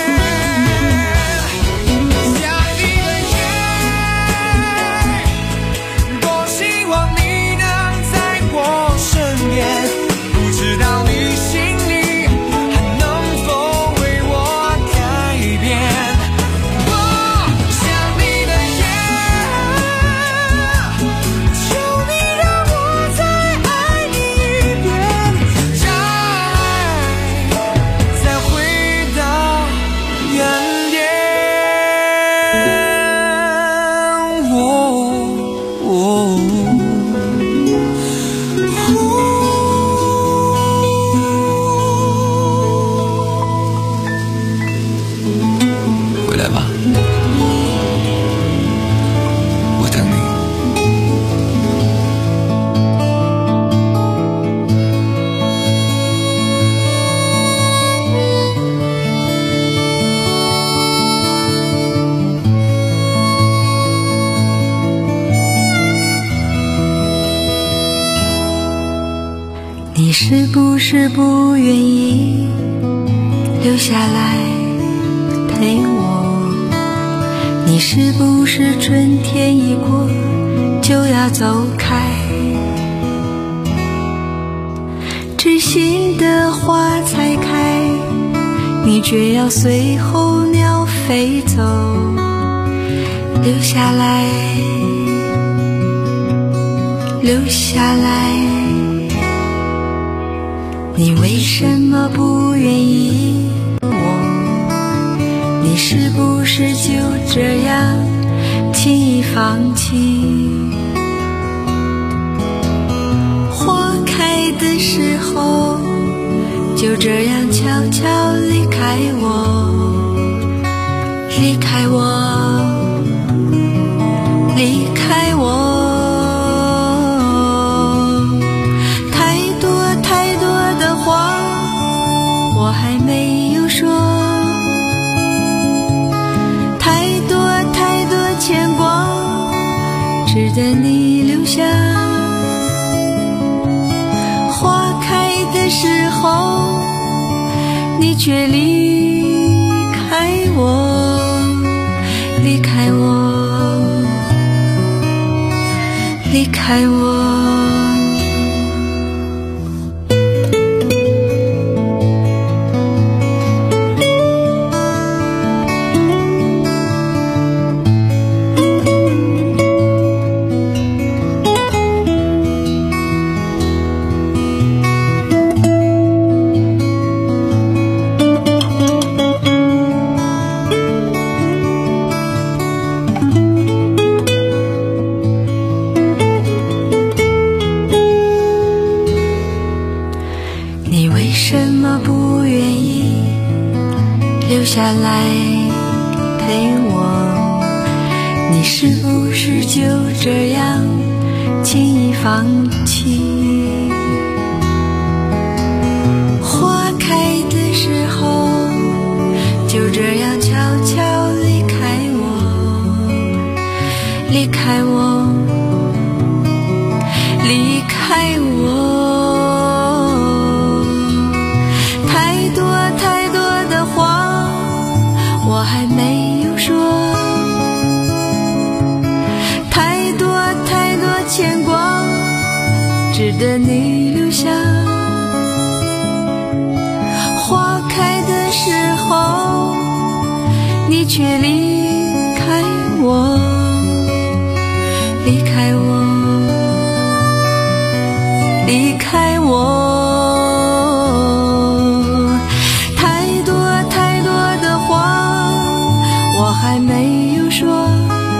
回来吧，我等你。 你是不是不愿意留下来陪我？你是不是春天一过就要走开？知心的花才开，你却要随候鸟飞走。留下来，留下来，你为什么不愿意我？你是不是就这样轻易放弃。花开的时候就这样悄悄离开我，离开我，离开我。太多太多的话我还没有说，太多太多牵挂值得你留下。花开的时候你却离开我，离开我，离开我。你为什么不愿意留下来陪我？你是不是就这样轻易放弃？花开的时候就这样悄悄离开我，离开我，离开我。我还没有说，太多太多牵挂值得你留下。花开的时候你却离开我，离开我，离开我。还没有说，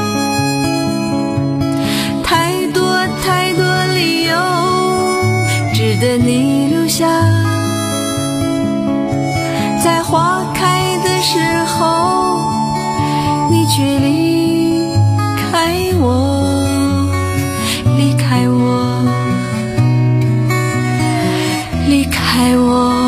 太多太多理由值得你留下。在花开的时候你却离开我，离开我，离开我。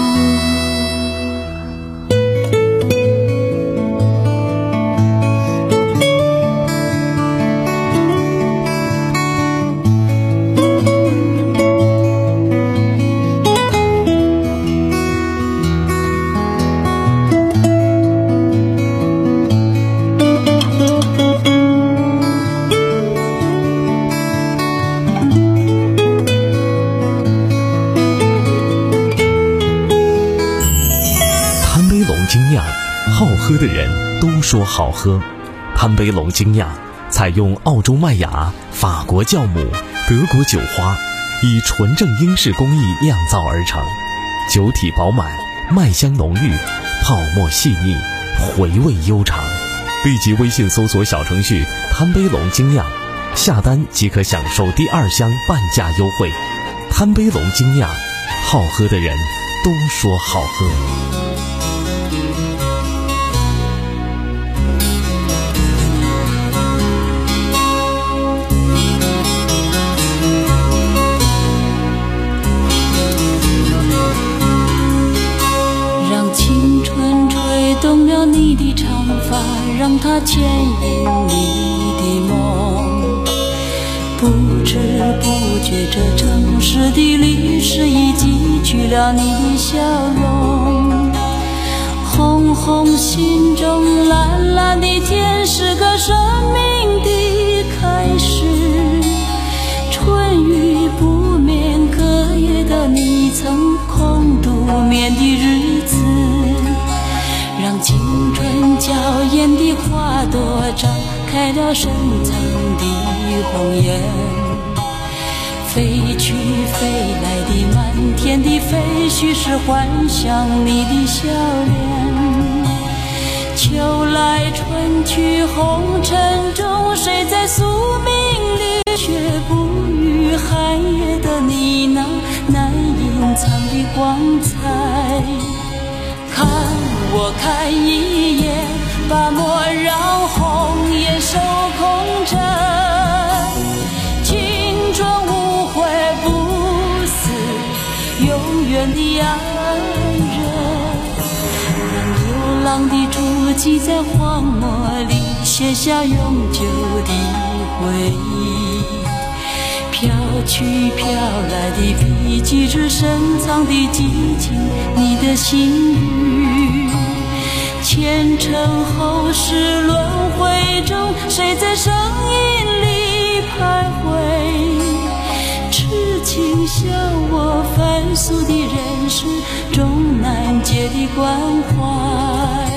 好喝的人都说好喝，贪杯龙精酿采用澳洲麦芽、法国酵母、德国酒花，以纯正英式工艺酿造而成，酒体饱满，麦香浓郁，泡沫细腻，回味悠长。立即微信搜索小程序贪杯龙精酿，下单即可享受第二箱半价优惠。贪杯龙精酿，好喝的人都说好喝。 动了你的长发，让它牵引你的梦。不知不觉，这城市的历史已记取了你的笑容。红红心中，蓝蓝的天，是个生命的开始。春雨不眠，隔夜的你曾空独眠的日子，让青春娇艳的花朵张开了深藏的红颜。飞去飞来的满天的飞絮，是幻想你的笑脸。 秋来春去红尘中，谁在宿命里却不语寒夜的呢喃，难隐藏的光彩。看我看一眼，把莫让红颜守空枕，青春无悔不死，永远的爱人。让流浪的足迹在荒漠里写下永久的回忆，飘去飘来的笔迹，是深藏的激情，你的心语。前尘后世轮回中，谁在声音里徘徊？痴情笑我凡俗的人世中难解的关怀。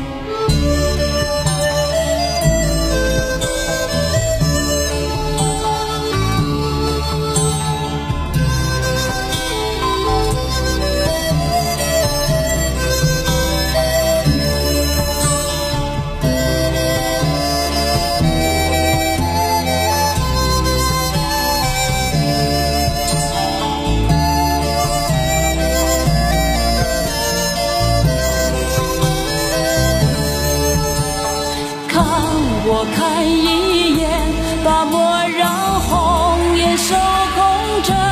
我看一眼，把莫让红颜守空枕，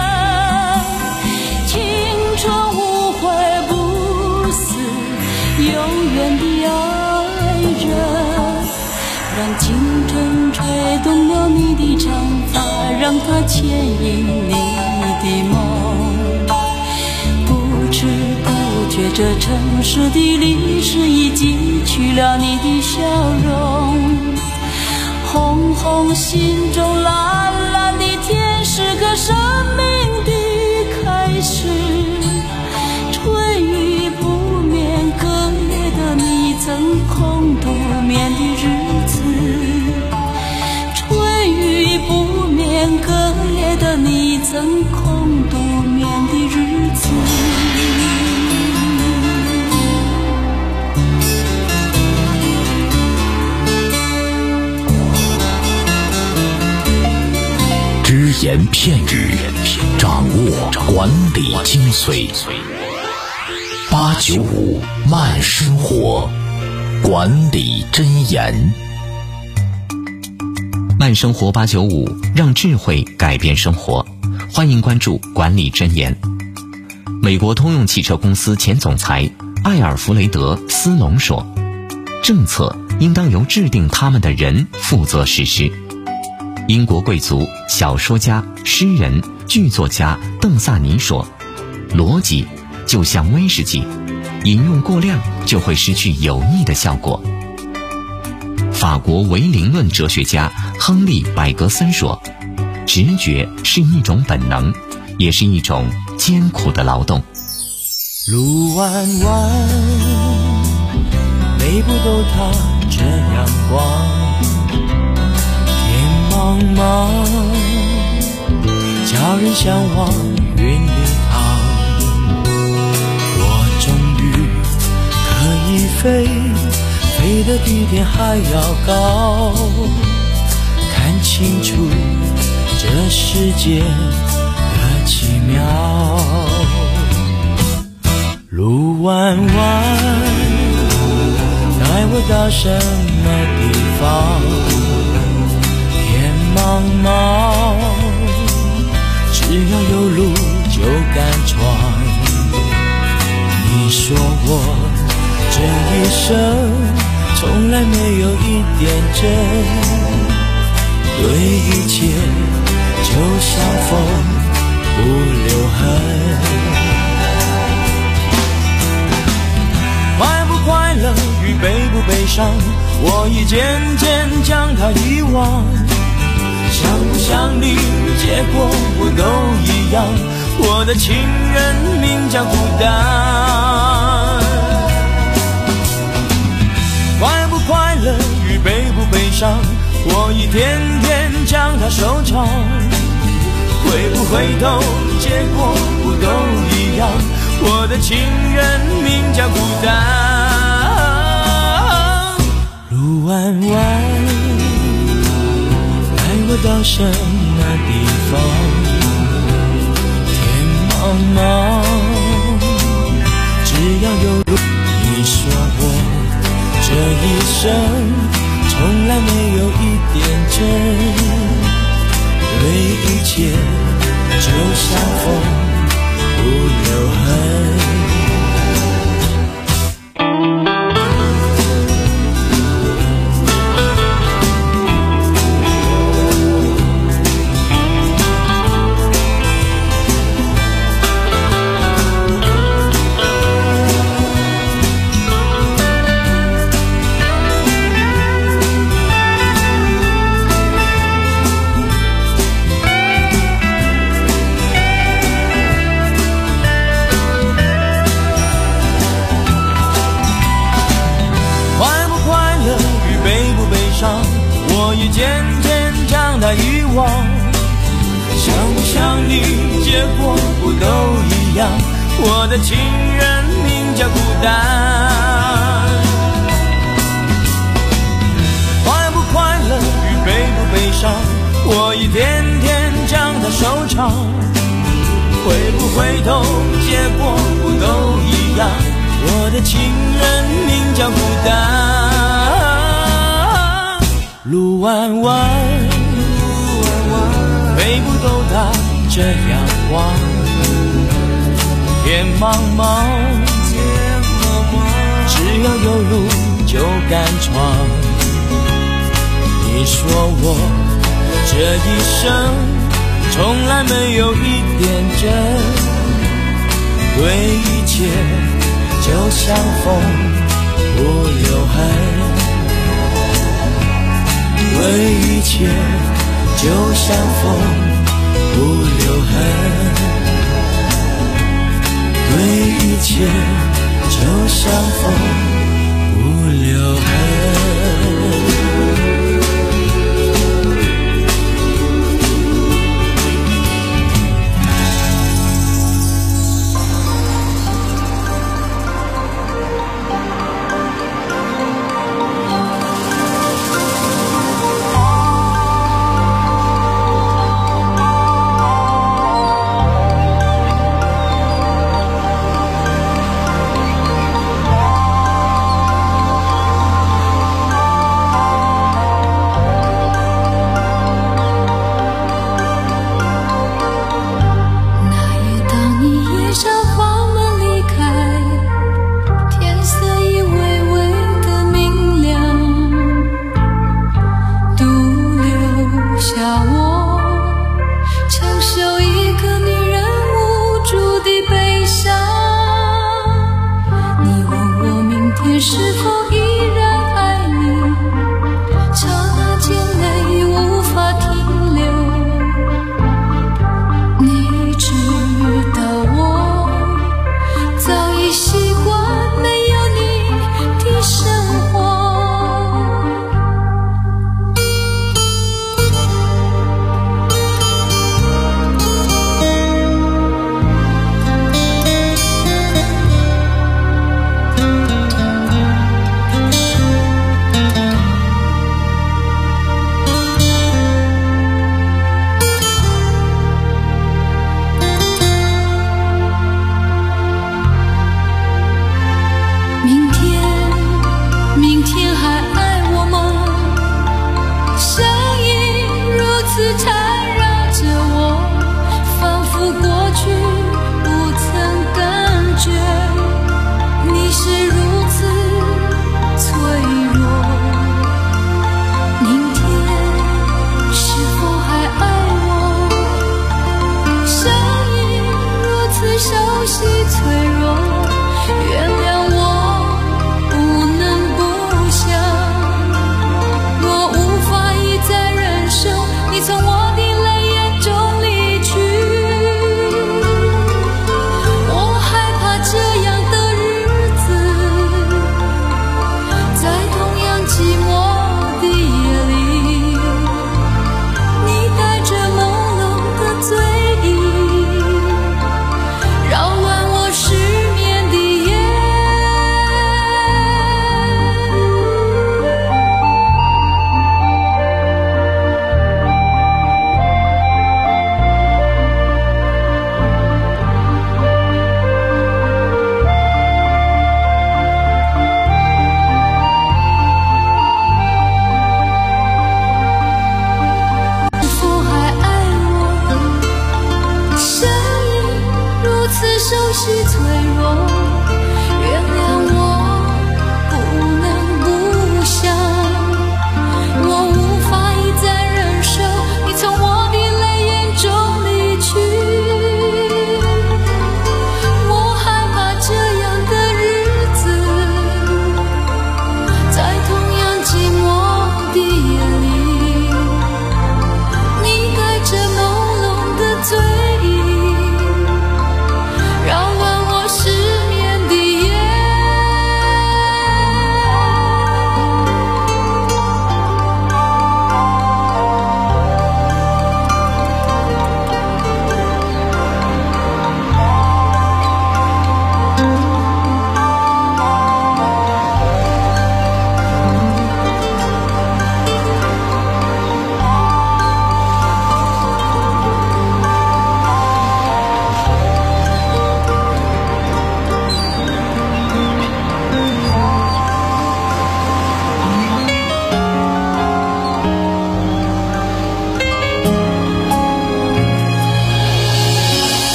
青春无悔不死，永远的爱人。让青春吹动了你的长发，让它牵引你的梦。不知不觉，这城市的历史已记取了你的笑容。红红心中蓝蓝的天，是个生命的开始。春雨不眠，隔夜的你曾空独眠的日子。春雨不眠，隔夜的你曾空独眠的日子。 只言片语，掌握管理精髓。八九五慢生活，管理箴言。 慢生活八九五，让智慧改变生活。欢迎关注管理箴言。美国通用汽车公司前总裁艾尔弗雷德·斯隆说：“政策应当由制定他们的人负责实施。”英国贵族、小说家、诗人、剧作家邓萨尼说：“逻辑就像威士忌，饮用过量就会失去有益的效果。”法国唯灵论哲学家亨利·百格森说：“直觉是一种本能，也是一种艰苦的劳动。” 路弯弯，每步都踏着阳光。茫茫，叫人向往云里趟。我终于可以飞，飞得比天还要高，看清楚这世界的奇妙。路弯弯，带我到什么地方？茫茫，只要有路就敢闯。你说我这一生从来没有一点真，对一切就像风不留痕。快不快乐与悲不悲伤，我已渐渐将它遗忘。想不想你，结果我都一样。我的情人名叫孤单。快不快乐与悲不悲伤，我一天天将它收藏。回不回头，结果不都一样。我的情人名叫孤单。 路弯弯，带我到什么地方？天茫茫，只要有路。你说我这一生从来没有一点真，对一切就像风不留痕。我已渐渐长大遗忘，想不想你结果不都一样？我的情人名叫孤单。快不快乐与悲不悲伤，我一天天长大收场。回不回头结果不都一样？我的情人名叫孤单。路弯弯，背部都带着阳光。天茫茫，只要有路就敢闯。你说我这一生从来没有一点真，对一切就像风不留痕。对一切就像风不留痕，对一切就像风不留痕。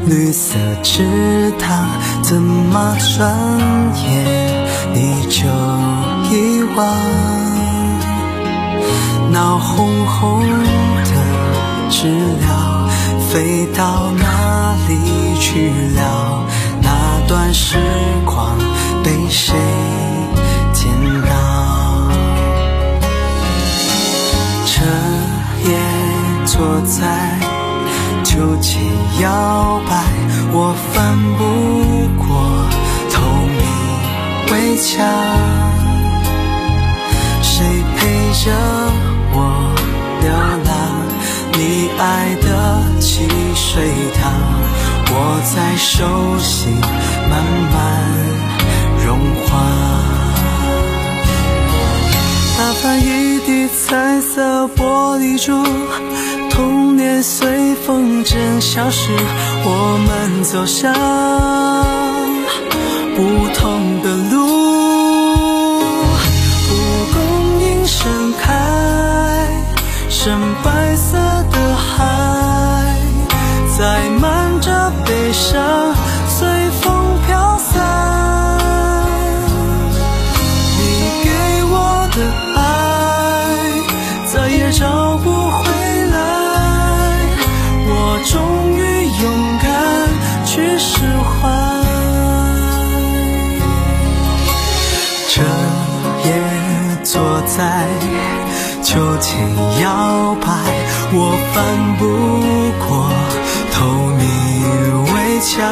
绿色池塘，怎么转眼你就遗忘？那红红的知了飞到哪里去了？那段时光被谁捡到？彻夜坐在秋千摇摆，我翻不过透明围墙，谁陪着我流浪？你爱的汽水糖，我在手心慢慢融化。打翻一地彩色玻璃珠，童年随风筝消失，我们走向不同的路。蒲公英盛开，深白色的海，载满着悲伤，随风飘散。你给我的爱，再也找不回来，我终于勇敢去释怀。彻夜坐在秋千摇摆，我翻不过透明围墙，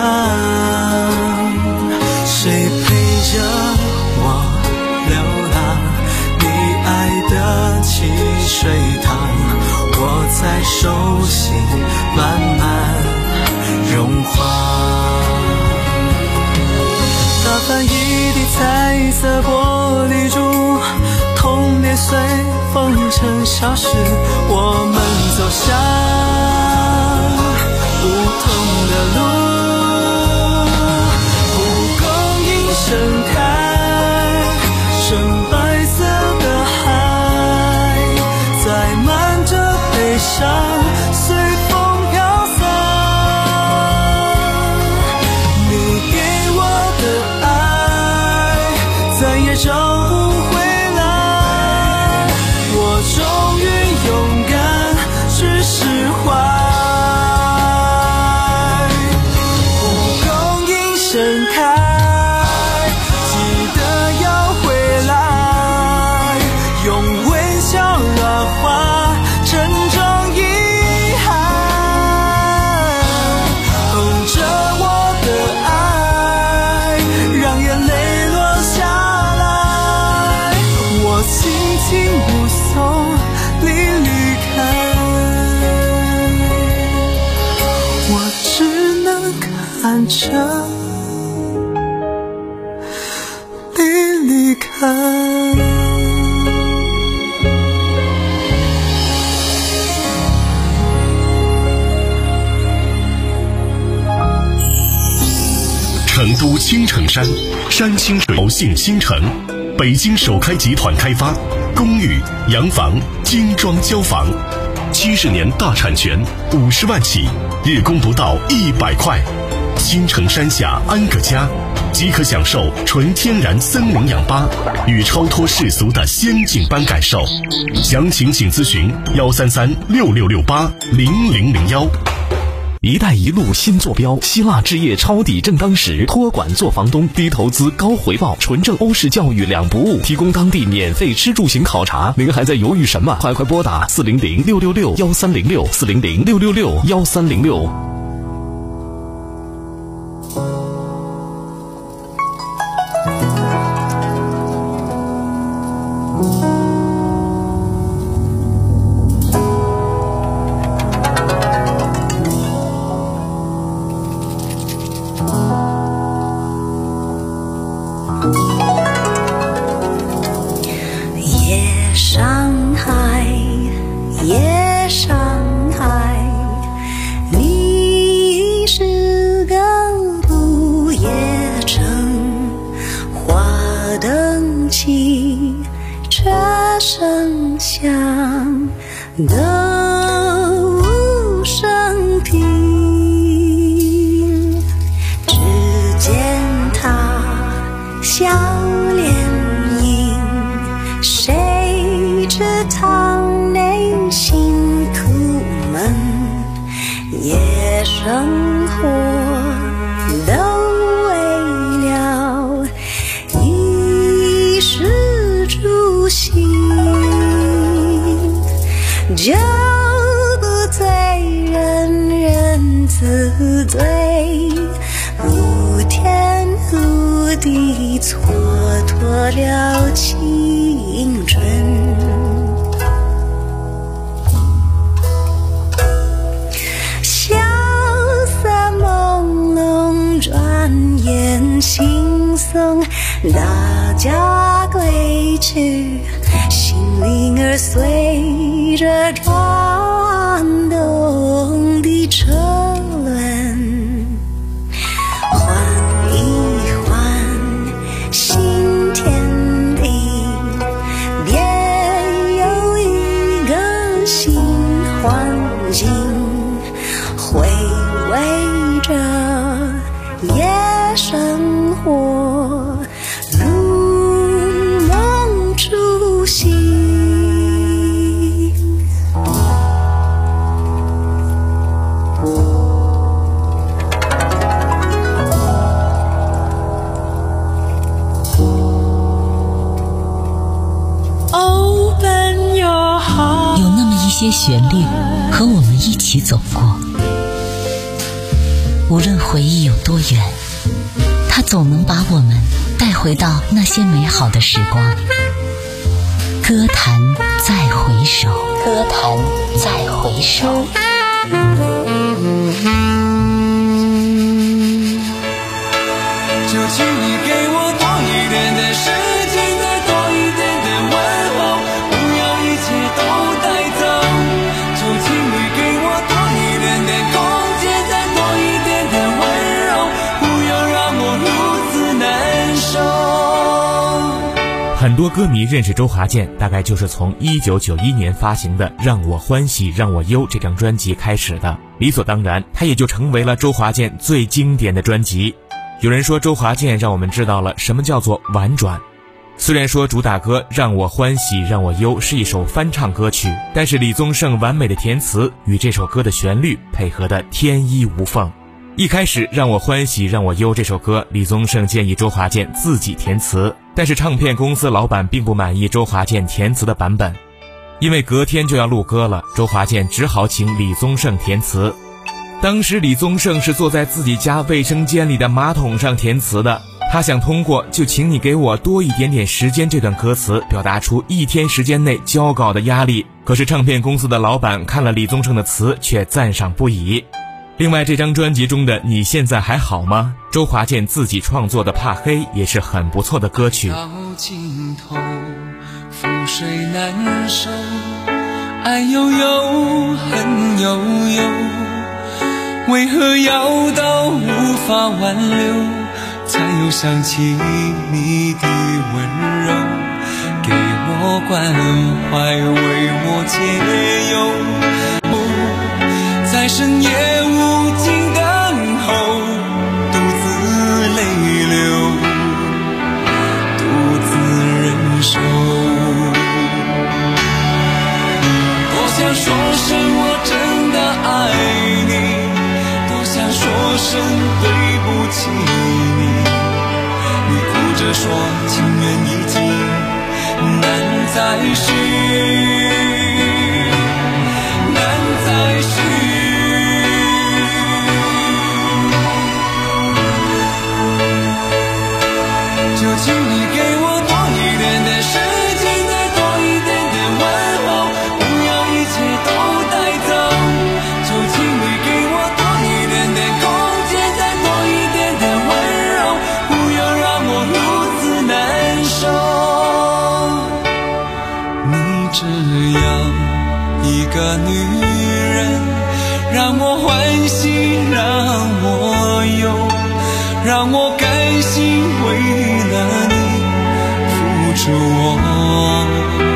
谁陪着我流浪？你爱的汽水糖，我在手心慢慢融化。打翻一地彩色玻璃珠，童年随风筝消失，我们走向不同的路。蒲公英盛开，深白色的海，载满着悲伤，随风飘散。你给我的爱，再也找不回来，我终于勇敢去释怀。蒲公英盛开，记得要回来，用微笑软化沉重遗憾。哼着我的爱，让眼泪落下来，我轻轻目送你离开，我只能看着你离开。 成都青城山，山清水楼信新城，北京首开集团开发，公寓、洋房、精装交房，七十年大产权，五十万起，日供不到一百块。青城山下安个家，即可享受纯天然森林氧吧与超脱世俗的仙境般感受。详情请咨询幺三三六六六八零零零幺。 一带一路新坐标，希腊置业抄底正当时，托管做房东，低投资高回报，纯正欧式教育两不误，提供当地免费吃住行考察。您还在犹豫什么？快快拨打四零零六六六幺三零六四零零六六六幺三零六。 夜上海，夜上海，你是个不夜城，花灯起，车声响，歌舞升平。 辛苦们，夜生活都为了衣食住行，就不醉人人自醉，无天无地蹉跎了青春。萧瑟朦胧，转眼惺忪，大家归去，心灵儿随着转动的车轮，换一换新天地，别有一个新环境，回味着夜生活，如梦初醒。 有那么一些旋律和我们一起走过，无论回忆有多远，它总能把我们带回到那些美好的时光。歌坛再回首，歌坛再回首。 就请你给我多一点的时间，再多一点的问候，不要一切都带走。就请你给我多一点的空间，再多一点的温柔，不要让我如此难受。 很多歌迷认识周华健，大概就是从一九九一年发行的《让我欢喜让我忧》这张专辑开始的，理所当然，它也就成为了周华健最经典的专辑。有人说周华健让我们知道了什么叫做婉转。虽然说主打歌《让我欢喜让我忧》是一首翻唱歌曲，但是李宗盛完美的填词与这首歌的旋律配合的天衣无缝。一开始《让我欢喜让我忧》这首歌，李宗盛建议周华健自己填词，但是唱片公司老板并不满意周华健填词的版本，因为隔天就要录歌了，周华健只好请李宗盛填词。当时李宗盛是坐在自己家卫生间里的马桶上填词的，他想通过就请你给我多一点点时间这段歌词表达出一天时间内交稿的压力，可是唱片公司的老板看了李宗盛的词却赞赏不已。另外这张专辑中的你现在还好吗，周华健自己创作的怕黑也是很不错的歌曲。 到尽头覆水难收，爱悠悠恨悠悠，为何要到无法挽留，才又想起你的温柔，给我关怀为我解忧，哦，在深夜无尽等候，独自泪流，独自忍受。多想说声我真的爱你，想说声对不起你，你哭着说情缘已尽难再续，难再续。就请你给我多一点的时间，再多一点的问候，不要一切都带走。就请你给我多一点的空间，再多一点的温柔，不要让我如此难受。你这样一个女人，让我欢喜让我忧，让我甘心为了你付出我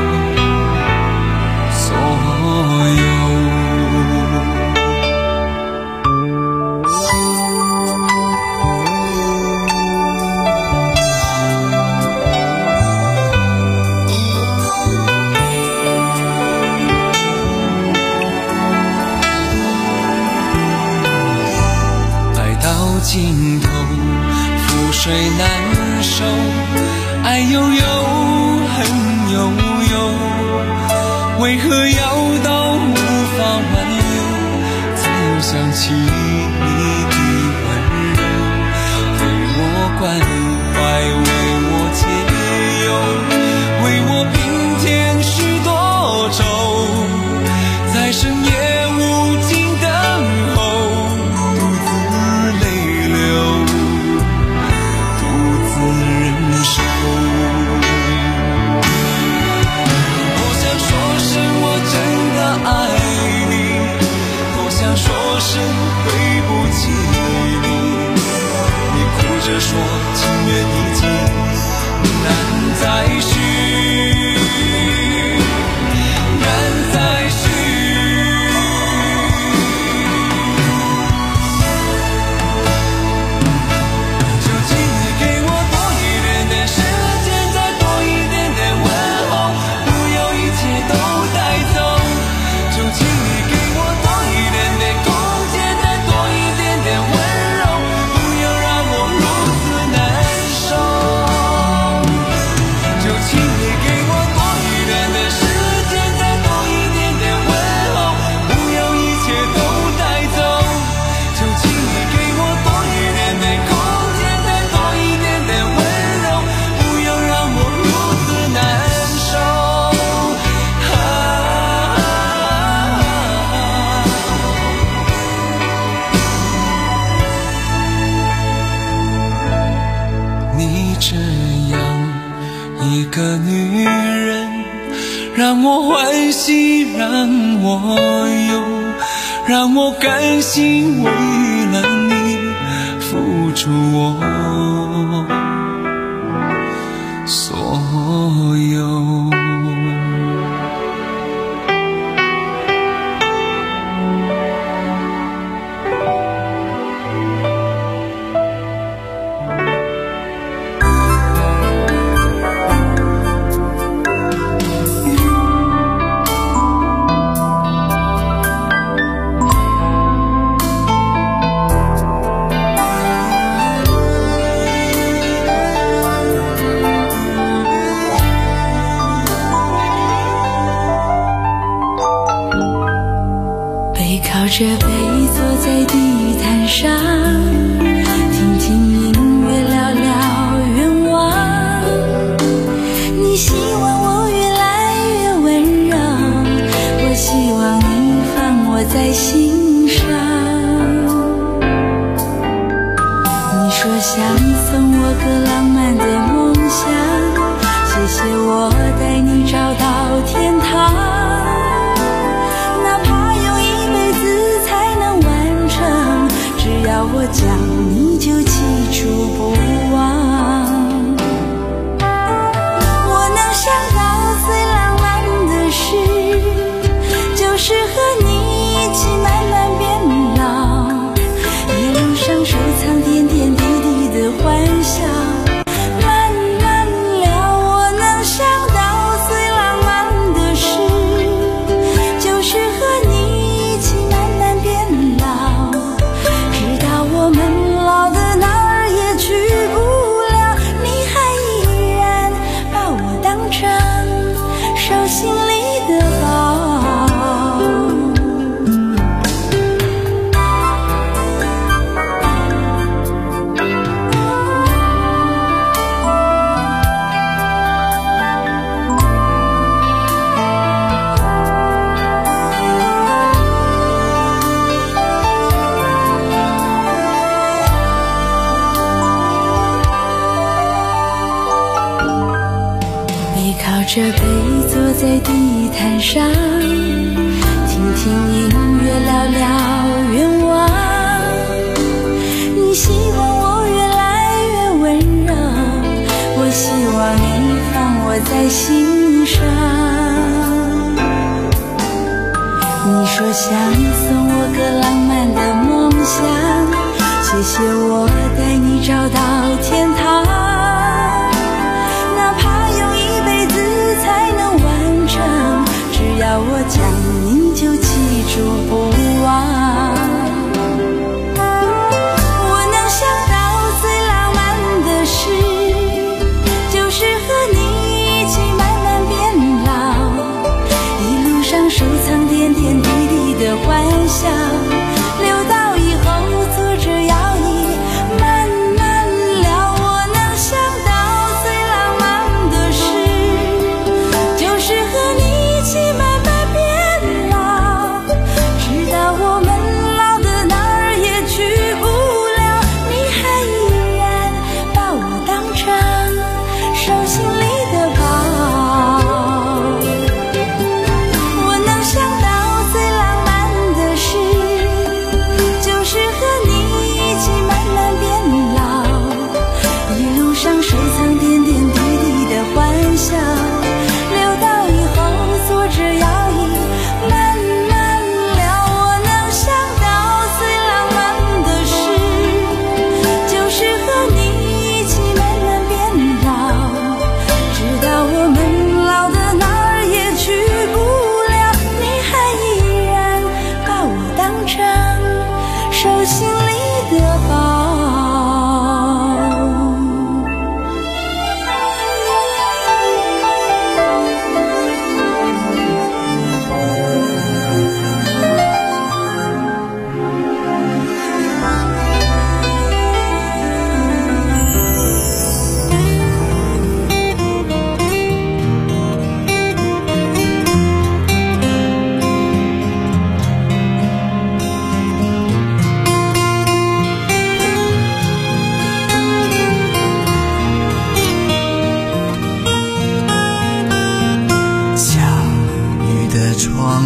所有。 水难收，爱悠悠恨悠悠，为何要到无法挽留，才又想起你的温柔，为我关怀，为我解忧，为我平添许多愁，在深夜无尽等候，独自泪流，独自忍受。多想说声我真的爱你，多想说声对不起你，你哭着说情缘已尽，难再续，难再续。就请你给我多一点点时间，再多一点点问候，不要一切都带走。就请你给我多一点点空间，再多一点点温柔，不要让我如此难受。就请你给我多一点点时间，再多一点点问候，不要一切都带走。就请你给我多一点点空间，再多一点点温柔，不要让我如此难受。啊你这样一个女人，让我欢喜，让我忧，让我甘心为了你付出我所有。 背靠着背坐在地毯上，听听音乐，聊聊愿望。你希望我越来越温柔，我希望你放我在心上。你说想送我个浪漫的梦想，谢谢我带你找到天堂。只要我讲，你就记住不忘。我能想到最浪漫的事，就是和你一起慢慢变老，一路上收藏点点滴滴的欢笑，慢慢聊。我能想到最浪漫的事，就是和你一起慢慢变老，我们老的哪儿也去不了，你还依然把我当成手心里的宝。靠着背坐在地毯上，听听音乐，聊聊愿望。你希望我越来越温柔，我希望你放我在心上。你说想送我个浪漫的梦想，谢谢我带你找到天堂。只要我讲，你就记住不忘。我能想到最浪漫的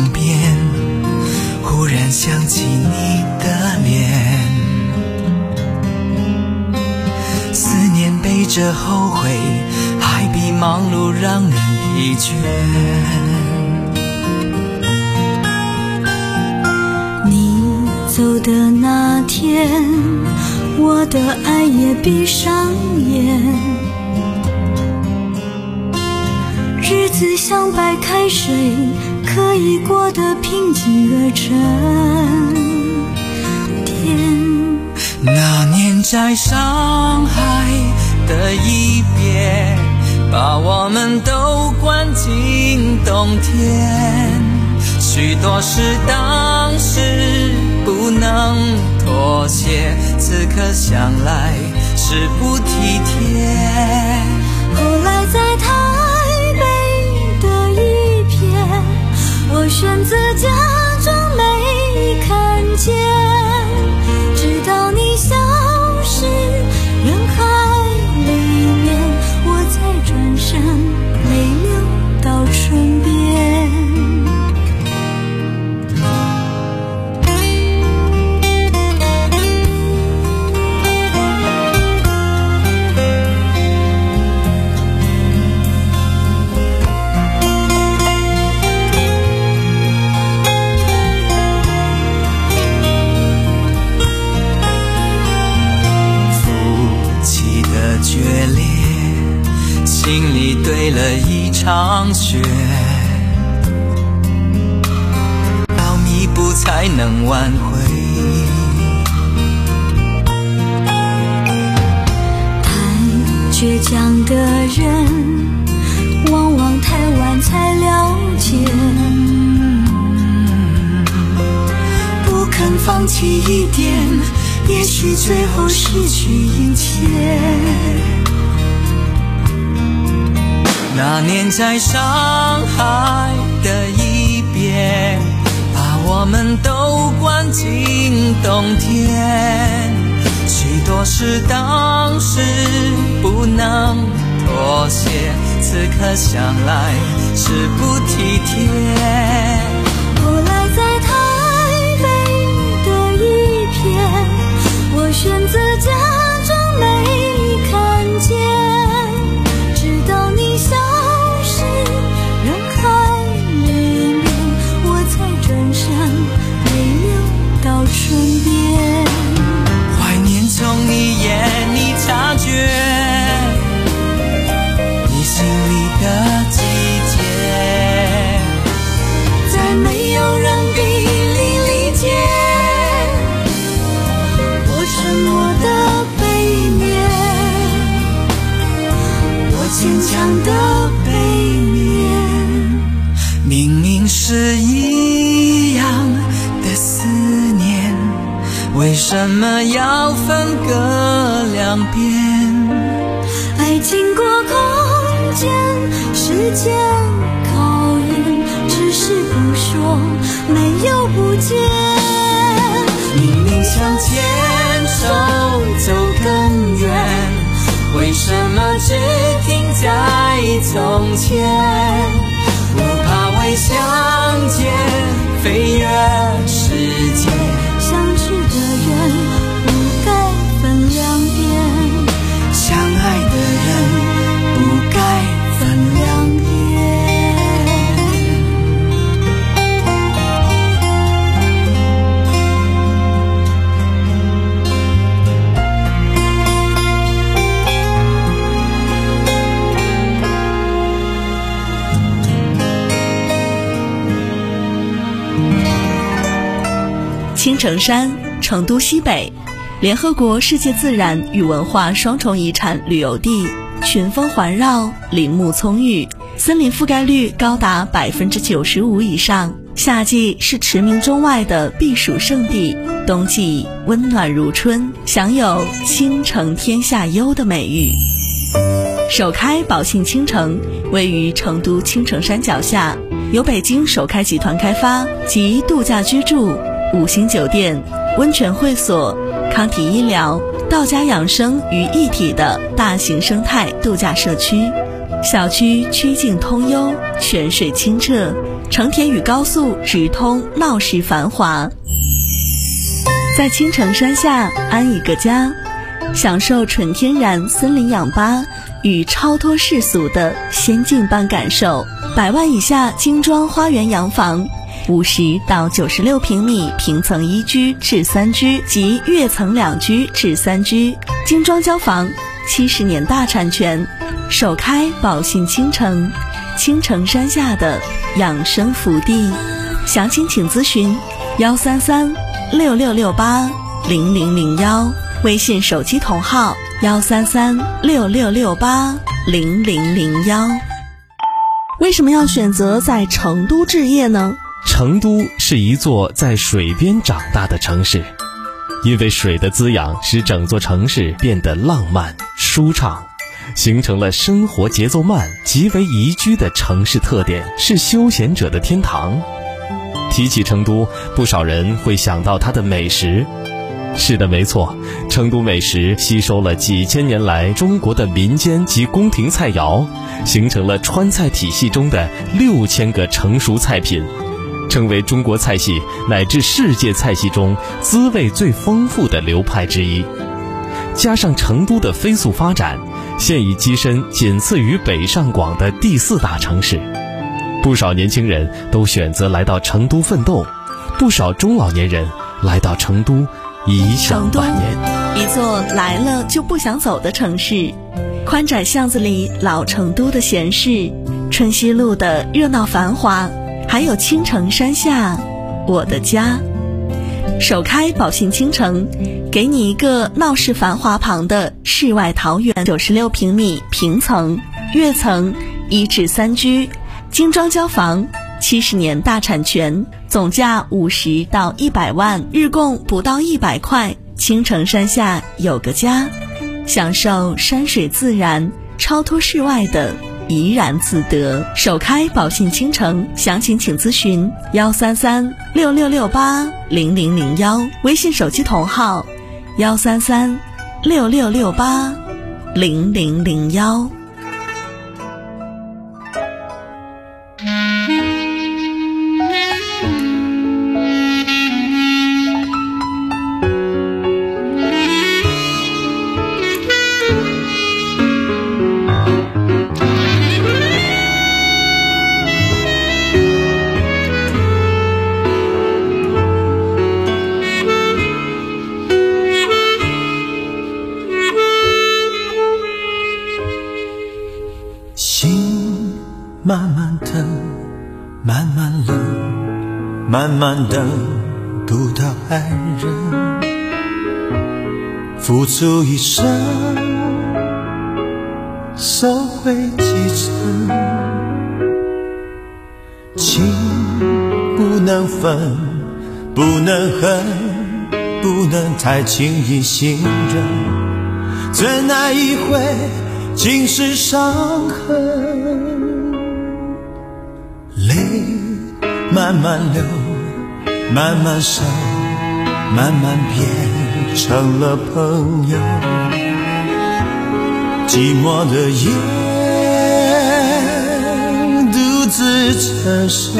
旁边，忽然想起你的脸，思念背着后悔，还比忙碌让人疲倦。 你走的那天，我的爱也闭上眼，日子像白开水，可以过得平静而沉甜。 那年在上海的一别，把我们都关进冬天，许多事当时不能妥协，此刻想来是不体贴。 后来在台北的一片，我选择假装没看见，直到你消失人海里面，我才转身泪流到唇边。决裂，心里堆了一场雪，要弥补才能挽回。太倔强的人，往往太晚才了解，不肯放弃一点，也许最后失去一切。那年在上海的一别，把我们都关进冬天，许多事当时不能妥协，此刻想来是不体贴。后来在台北的一片，我选择假装没看见，直到你消失人海里面，我才转身泪流到唇边。怀念从一眼你察觉，你心里的季节，再没有人比你理解我沉默的背面，我坚强的背面。明明是一样的思念，为什么要分隔两边？爱经过空间时间考验，只是不说没有不见。明明想牵手走更远，为什么只停在从前？不怕未相见，飞越世界。相知的人不该分两边，相爱的人不该分两边。 青城山，成都西北，联合国世界自然与文化双重遗产旅游地，群峰环绕，林木葱郁，森林覆盖率高达百分之九十五以上。夏季是驰名中外的避暑胜地，冬季温暖如春，享有倾城天下优的美誉。首开宝信青城位于成都青城山脚下，由北京首开集团开发，集度假居住、五星酒店、温泉会所、康体医疗、道家养生于一体的大型生态度假社区。小区曲径通幽，泉水清澈， 成田与高速直通闹市繁华。在青城山下安一个家，享受纯天然森林氧吧与超脱世俗的仙境般感受。百万以下精装花园洋房，五十到九十六平米平层一居至三居及跃层两居至三居，精装交房，七十年大产权，首开宝信青城，青城山下的养生福地。详情请咨询幺三三六六六八零零零幺，微信手机同号幺三三六六六八零零零幺。为什么要选择在成都置业呢？ 成都是一座在水边长大的城市，因为水的滋养使整座城市变得浪漫舒畅，形成了生活节奏慢、极为宜居的城市特点，是休闲者的天堂。提起成都，不少人会想到它的美食。是的，没错，成都美食吸收了几千年来中国的民间及宫廷菜肴，形成了川菜体系中的六千个成熟菜品，成为中国菜系乃至世界菜系中滋味最丰富的流派之一。加上成都的飞速发展，现已跻身仅次于北上广的第四大城市。不少年轻人都选择来到成都奋斗，不少中老年人来到成都颐享晚年。 一座来了就不想走的城市，宽窄巷子里老成都的闲适，春熙路的热闹繁华，还有青城山下我的家。首开宝信青城，给你一个闹市繁华旁的世外桃源，九十六平米平层跃层一至三居，精装交房，七十年大产权，总价五十到一百万，日供不到一百块。青城山下有个家，享受山水自然，超脱世外的怡然自得。首开宝信青城，详情请咨询幺三三六六六八零零零幺，微信手机同号幺三三六六六八零零零幺。 慢慢等，慢慢冷，慢慢等不到爱人，付出一生，收回几成，情不能分，不能恨，不能太轻易信任，怎奈一回尽是伤痕。泪慢慢流，慢慢收，慢慢变成了朋友。寂寞的夜独自承受，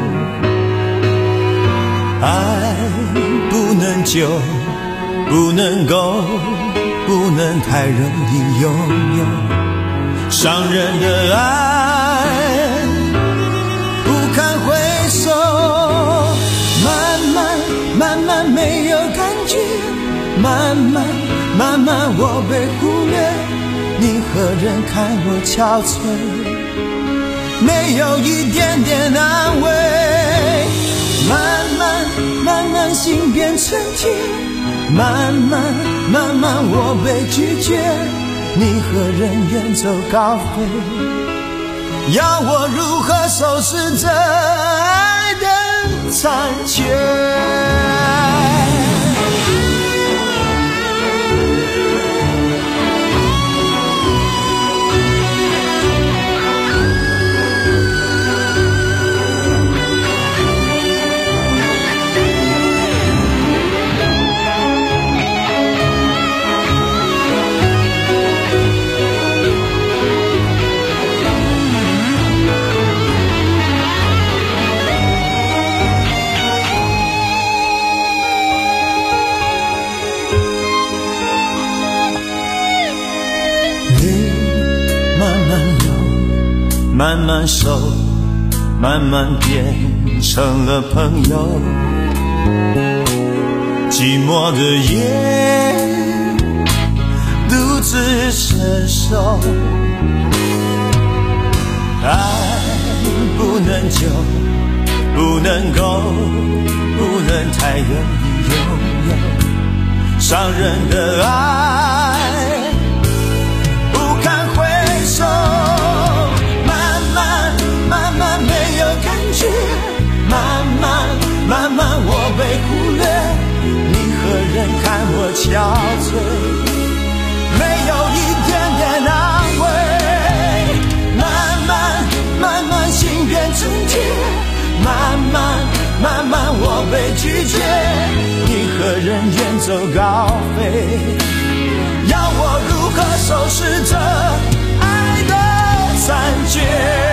爱不能久，不能够，不能太容易拥有。伤人的爱不堪回首，慢慢慢慢没有感觉，慢慢慢慢我被忽略，你何人看我憔悴，没有一点点安慰，慢慢慢慢心变成铁，慢慢慢慢我被拒绝，你何人远走高飞，要我如何收拾这爱的残缺。 慢慢熟，慢慢变成了朋友。寂寞的夜，独自承受。爱不能久，不能够，不能太容易拥有。伤人的爱，不堪回首。慢慢慢慢没有感觉，慢慢慢慢我被忽略。你何人看我憔悴，没有一点点安慰。慢慢慢慢心变成铁，慢慢慢慢我被拒绝。你何人远走高飞，要我如何收拾这爱的残缺？